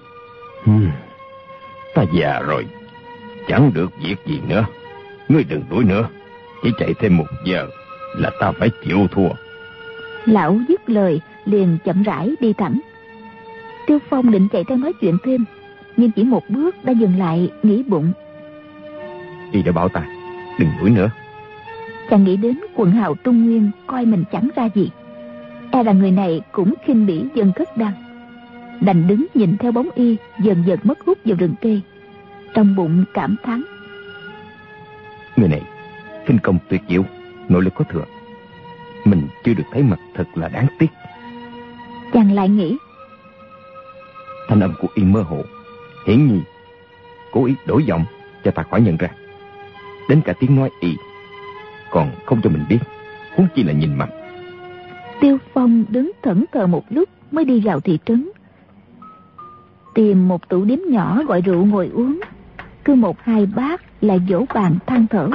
Ta già rồi, chẳng được việc gì nữa. Ngươi đừng đuổi nữa, chỉ chạy thêm 1 giờ là ta phải chịu thua. Lão dứt lời liền chậm rãi đi thẳng. Tiêu Phong định chạy theo nói chuyện thêm, nhưng chỉ 1 bước đã dừng lại, nghĩ bụng: Y đã bảo ta đừng đuổi nữa. Chàng nghĩ đến quần hào Trung Nguyên coi mình chẳng ra gì, e là người này cũng khinh bỉ dân cất đăng, đành đứng nhìn theo bóng y dần dần mất hút vào rừng cây. Trong bụng cảm thán: Người này khinh công tuyệt diệu, nội lực có thừa, mình chưa được thấy mặt, thật là đáng tiếc. Chàng lại nghĩ: Thanh âm của y mơ hồ, hiển nhiên cố ý đổi giọng cho ta khỏi nhận ra. Đến cả tiếng nói y còn không cho mình biết, huống chi là nhìn mặt. Tiêu Phong đứng thẫn thờ một lúc mới đi vào thị trấn, tìm một tủ điếm nhỏ gọi rượu ngồi uống, cứ 1-2 bát lại vỗ bàn than thở: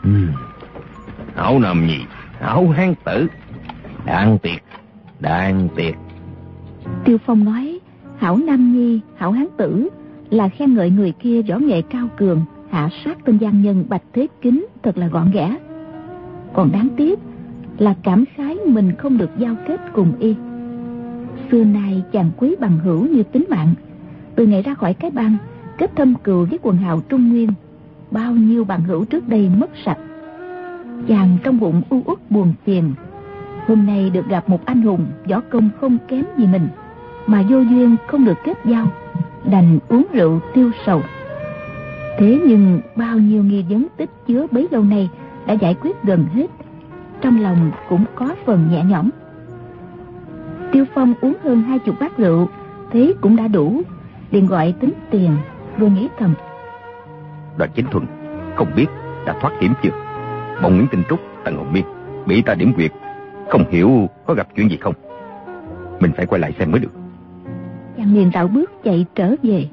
Hảo nam nhi, hảo hán tử, đáng tiếc, đáng tiếc. Tiêu Phong nói hảo nam nhi, hảo hán tử là khen ngợi người kia võ nghệ cao cường, hạ sát tên gian nhân Bạch Thế Kính thật là gọn ghẽ. Còn đáng tiếc là cảm khái mình không được giao kết cùng y. Xưa nay chàng quý bằng hữu như tính mạng. Từ ngày ra khỏi cái bang, kết thâm cừu với quần hào Trung Nguyên, bao nhiêu bằng hữu trước đây mất sạch. Chàng trong bụng u uất buồn phiền. Hôm nay được gặp một anh hùng võ công không kém gì mình, mà vô duyên không được kết giao, đành uống rượu tiêu sầu. Thế nhưng bao nhiêu nghi vấn tích chứa bấy lâu nay đã giải quyết gần hết, trong lòng cũng có phần nhẹ nhõm. Tiêu Phong uống hơn 20 bát rượu, thế cũng đã đủ, liền gọi tính tiền, rồi nghĩ thầm: Đoàn Chính Thuần không biết đã thoát hiểm chưa? Bọn Nguyễn Tinh Trúc, Tần Hồng Miên bị ta điểm quyệt, không hiểu có gặp chuyện gì không? Mình phải quay lại xem mới được. Chàng liền rảo bước chạy trở về.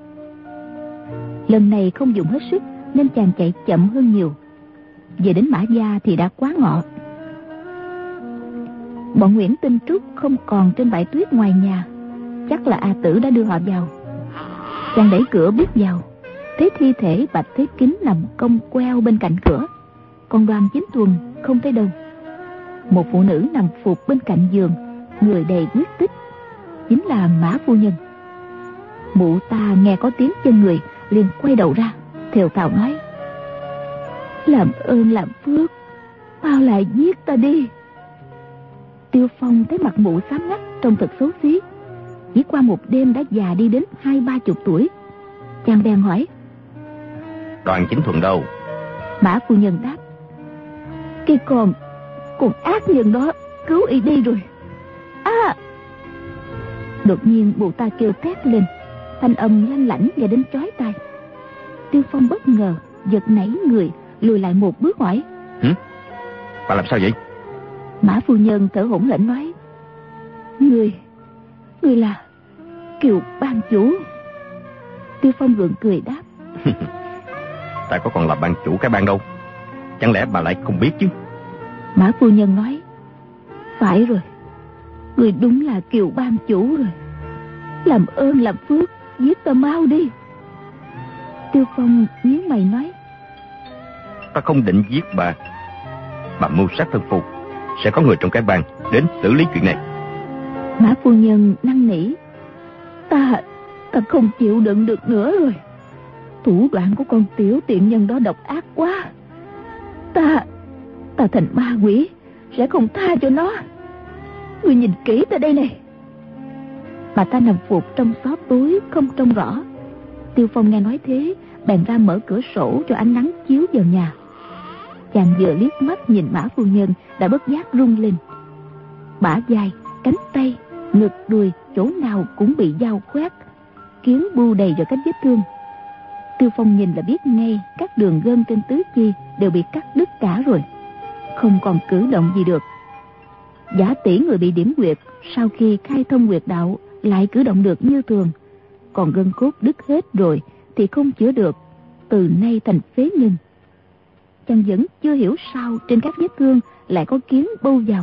Lần này không dùng hết sức nên chàng chạy chậm hơn nhiều. Về đến Mã Gia thì đã quá ngọ. Bọn Nguyễn Tinh Trúc không còn trên bãi tuyết ngoài nhà, chắc là A Tử đã đưa họ vào. Chàng đẩy cửa bước vào, thấy thi thể Bạch Thế Kính nằm cong queo bên cạnh cửa, còn Đoàn Chính Thuần không thấy đâu. Một phụ nữ nằm phục bên cạnh giường, người đầy huyết tích, chính là Mã phu nhân. Mụ ta nghe có tiếng chân người liền quay đầu ra, thều thào nói: Làm ơn làm phước, mau lại giết ta đi. Tiêu Phong thấy mặt mụ xám ngắt, trông thật xấu xí, chỉ qua một đêm đã già đi đến 20-30 tuổi. Chàng bèn hỏi: Đoàn Chính Thuần đâu? Mã phu nhân đáp: Cái con ác nhân đó cứu y đi rồi. Đột nhiên bụ ta kêu thét lên, thanh âm lanh lảnh nghe đến chói tai. Tiêu Phong bất ngờ giật nảy người, lùi lại một bước hỏi: Bà làm sao vậy? Mã phu nhân thở hổn hển nói: Người là Kiều ban chủ. Tiêu Phong gượng cười đáp: Ta có còn là ban chủ cái bang đâu, chẳng lẽ bà lại không biết chứ? Mã phu nhân nói: Phải rồi, người đúng là Kiều ban chủ rồi. Làm ơn làm phước giết ta mau đi. Tiêu Phong nhíu mày nói: Ta không định giết bà. Bà mưu sát thân phu, sẽ có người trong cái bang đến xử lý chuyện này. Mã phu nhân năn nỉ: Ta không chịu đựng được nữa rồi. Thủ đoạn của con tiểu tiện nhân đó độc ác quá. Ta thành ma quỷ sẽ không tha cho nó. Ngươi nhìn kỹ ta đây này. Bà ta nằm phục trong xó tối không trông rõ. Tiêu Phong nghe nói thế, bèn ra mở cửa sổ cho ánh nắng chiếu vào nhà. Chàng vừa liếc mắt nhìn Mã phu nhân đã bất giác run lên. Bả vai, cánh tay, ngực đùi chỗ nào cũng bị dao khoét, kiến bu đầy vào các vết thương. Tiêu Phong nhìn là biết ngay các đường gân trên tứ chi đều bị cắt đứt cả rồi, không còn cử động gì được. Giả tỷ người bị điểm huyệt sau khi khai thông huyệt đạo lại cử động được như thường, còn gân cốt đứt hết rồi thì không chữa được, từ nay thành phế nhân. Chàng vẫn chưa hiểu sao trên các vết thương lại có kiến bâu vào.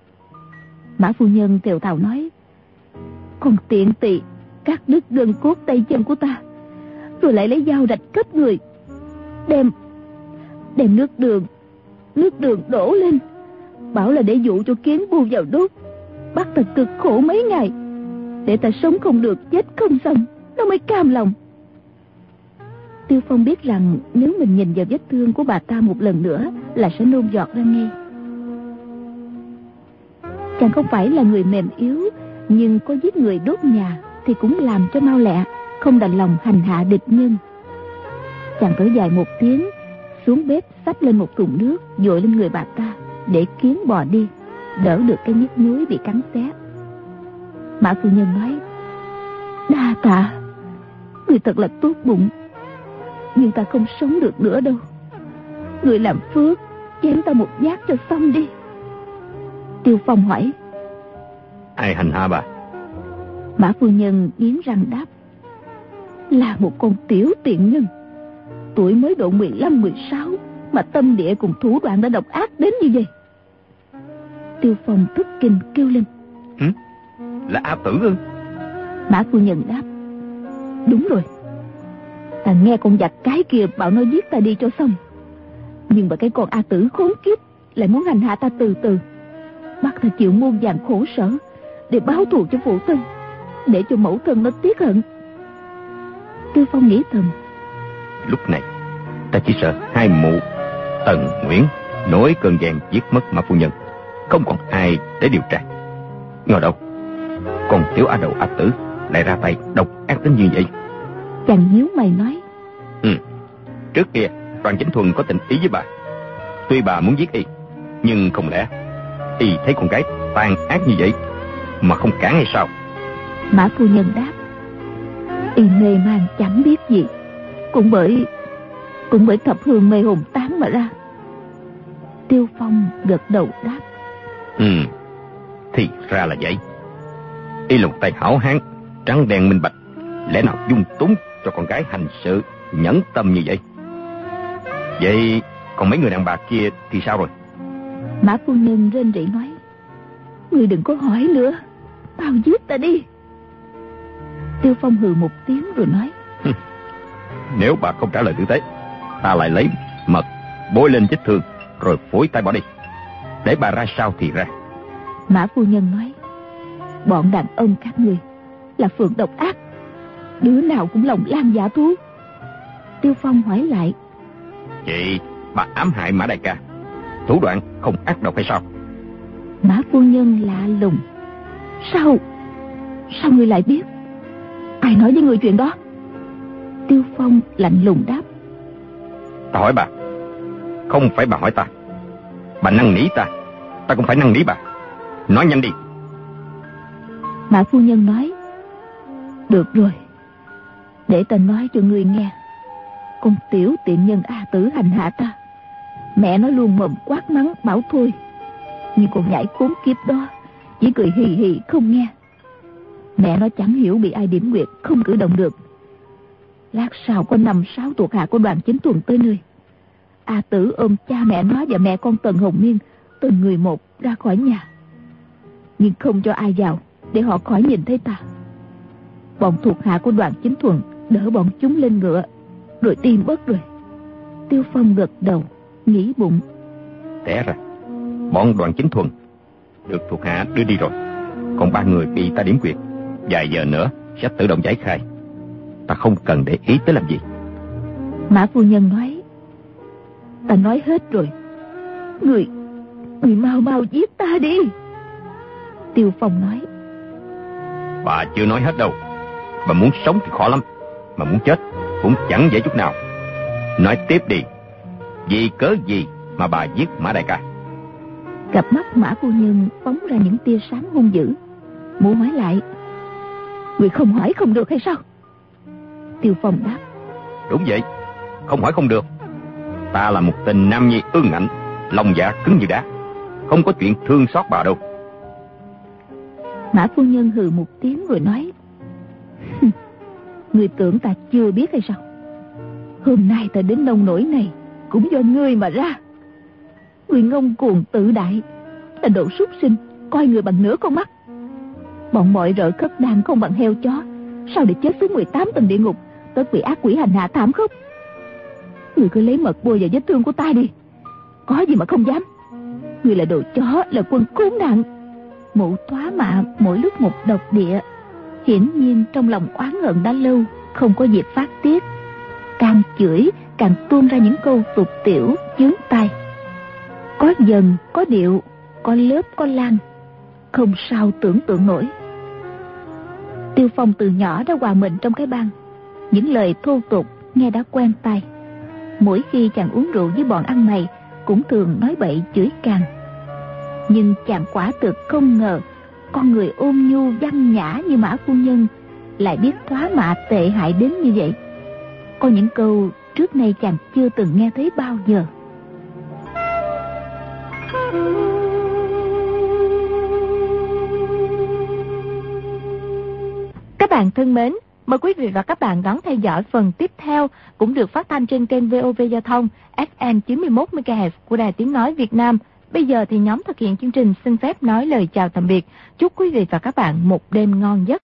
Mã phu nhân thều thào nói: Còn tiện tỳ cắt đứt gân cốt tay chân của ta, rồi lại lấy dao rạch khắp người, đem nước đường đổ lên, bảo là để dụ cho kiến bu vào đốt, bắt ta cực khổ mấy ngày, để ta sống không được chết không xong nó mới cam lòng. Tiêu Phong biết rằng nếu mình nhìn vào vết thương của bà ta một lần nữa là sẽ nôn giọt ra ngay. Chàng không phải là người mềm yếu, nhưng có giết người đốt nhà thì cũng làm cho mau lẹ, không đành lòng hành hạ địch nhân. Chàng thở dài một tiếng, xuống bếp xách lên một thùng nước dội lên người bà ta để kiến bò đi, đỡ được cái nhức nhối bị cắn xé. Mã phu nhân nói: Đa tạ, người thật là tốt bụng, nhưng ta không sống được nữa đâu. Người làm phước chém ta một nhát cho xong đi. Tiêu Phong hỏi: Ai hành hạ bà? Mã phu nhân nghiến răng đáp: Là một con tiểu tiện nhân, tuổi mới độ 15-16 mà tâm địa cùng thủ đoạn đã độc ác đến như vậy. Tiêu Phong thất kinh kêu lên: Là A Tử ư? Mã phu nhân đáp: Đúng rồi. Ta nghe con giặc cái kia bảo nó giết ta đi cho xong, nhưng mà cái con A Tử khốn kiếp lại muốn hành hạ ta từ từ, bắt ta chịu muôn vàn khổ sở để báo thù cho phụ thân, để cho mẫu thân nó tiếc hận. Tiêu Phong nghĩ thầm: Lúc này ta chỉ sợ hai mụ Tần Nguyễn nổi cơn ghen giết mất Mã phu nhân, không còn ai để điều tra. Ngờ đâu còn tiểu A Đầu A Tử lại ra tay độc ác đến như vậy. Chàng nhíu mày nói: Trước kia Đoàn Chánh Thuần có tình ý với bà, tuy bà muốn giết y, nhưng không lẽ y thấy con gái tàn ác như vậy mà không cản hay sao? Mã phu nhân đáp: Y mê man chẳng biết gì, cũng bởi thập hương mê hồn tán mà ra. Tiêu Phong gật đầu đáp: Thì ra là vậy. Y là một tay hảo hán, trắng đen minh bạch, lẽ nào dung túng cho con gái hành sự nhẫn tâm như vậy? Vậy còn mấy người đàn bà kia thì sao rồi? Mã phu nhân rên rỉ nói: Người đừng có hỏi nữa, mau giết ta đi. Tiêu Phong hừ một tiếng rồi nói: Nếu bà không trả lời tử tế, ta lại lấy mật bôi lên vết thương rồi phủi tay bỏ đi, để bà ra sao thì ra. Mã phu nhân nói: Bọn đàn ông các ngươi là phượng độc ác, đứa nào cũng lòng lang dạ thú. Tiêu Phong hỏi lại: Vậy bà ám hại Mã đại ca, thủ đoạn không ác độc hay sao? Mã phu nhân lạ lùng: Sao ngươi lại biết? Ai nói với ngươi chuyện đó? Tiêu Phong lạnh lùng đáp: Ta hỏi bà, không phải bà hỏi ta. Bà năn nỉ ta, ta cũng phải năn nỉ bà. Nói nhanh đi. Mã phu nhân nói: Được rồi, để ta nói cho ngươi nghe. Con tiểu tiện nhân A Tử hành hạ ta, mẹ nó luôn mồm quát mắng bảo thôi, nhưng con nhãi khốn kiếp đó chỉ cười hì hì không nghe. Mẹ nó chẳng hiểu bị ai điểm nguyệt, không cử động được. Lát sau có 5-6 thuộc hạ của Đoàn Chính Thuần tới nơi. A Tử ôm cha mẹ nó và mẹ con Tần Hồng Miên từng người một ra khỏi nhà, nhưng không cho ai vào để họ khỏi nhìn thấy ta. Bọn thuộc hạ của Đoàn Chính Thuần đỡ bọn chúng lên ngựa rồi đi mất rồi. Tiêu Phong gật đầu nghĩ bụng: Té ra bọn Đoàn Chính Thuần được thuộc hạ đưa đi rồi, còn 3 người bị ta điểm quyệt, vài giờ nữa sẽ tự động giải khai. Ta không cần để ý tới làm gì. Mã phu nhân nói: Ta nói hết rồi, người mau mau giết ta đi. Tiêu Phong nói: Bà chưa nói hết đâu. Bà muốn sống thì khó lắm, mà muốn chết cũng chẳng dễ chút nào. Nói tiếp đi, vì cớ gì mà bà giết Mã đại ca? Cặp mắt Mã phu nhân phóng ra những tia sáng hung dữ, muốn hỏi lại: Người không hỏi không được hay sao? Tiêu Phong đáp: Đúng vậy, không hỏi không được. Ta là một tên nam nhi ương ngạnh, lòng dạ cứng như đá, không có chuyện thương xót bà đâu. Mã phu nhân hừ một tiếng rồi nói: Người tưởng ta chưa biết hay sao? Hôm nay ta đến nông nỗi này cũng do ngươi mà ra. Người ngông cuồng tự đại, là đồ súc sinh, coi người bằng nửa con mắt. Bọn mọi rợ khất đan không bằng heo chó, sao để chết xuống 18 tầng địa ngục, tất bị ác quỷ hành hạ thảm khốc. Người cứ lấy mật bôi vào vết thương của ta đi, có gì mà không dám. Người là đồ chó, là quân khốn nạn, mụ thoá mạ mỗi lúc một độc địa. Hiển nhiên trong lòng oán hận đã lâu, không có dịp phát tiết. Càng chửi càng tuôn ra những câu tục tiểu chướng tai. Có dần, có điệu, có lớp, có lan, không sao tưởng tượng nổi. Tiêu Phong từ nhỏ đã hòa mình trong cái bang, những lời thô tục nghe đã quen tai. Mỗi khi chàng uống rượu với bọn ăn mày cũng thường nói bậy chửi càng. Nhưng chàng quả thực không ngờ con người ôn nhu văn nhã như Mã phu nhân lại biết thoá mạ tệ hại đến như vậy. Có những câu trước nay chàng chưa từng nghe thấy bao giờ. Các bạn thân mến, mời quý vị và các bạn đón theo dõi phần tiếp theo cũng được phát thanh trên kênh VOV Giao thông FM 91 MHz của Đài Tiếng nói Việt Nam. Bây giờ thì nhóm thực hiện chương trình xin phép nói lời chào tạm biệt. Chúc quý vị và các bạn một đêm ngon giấc.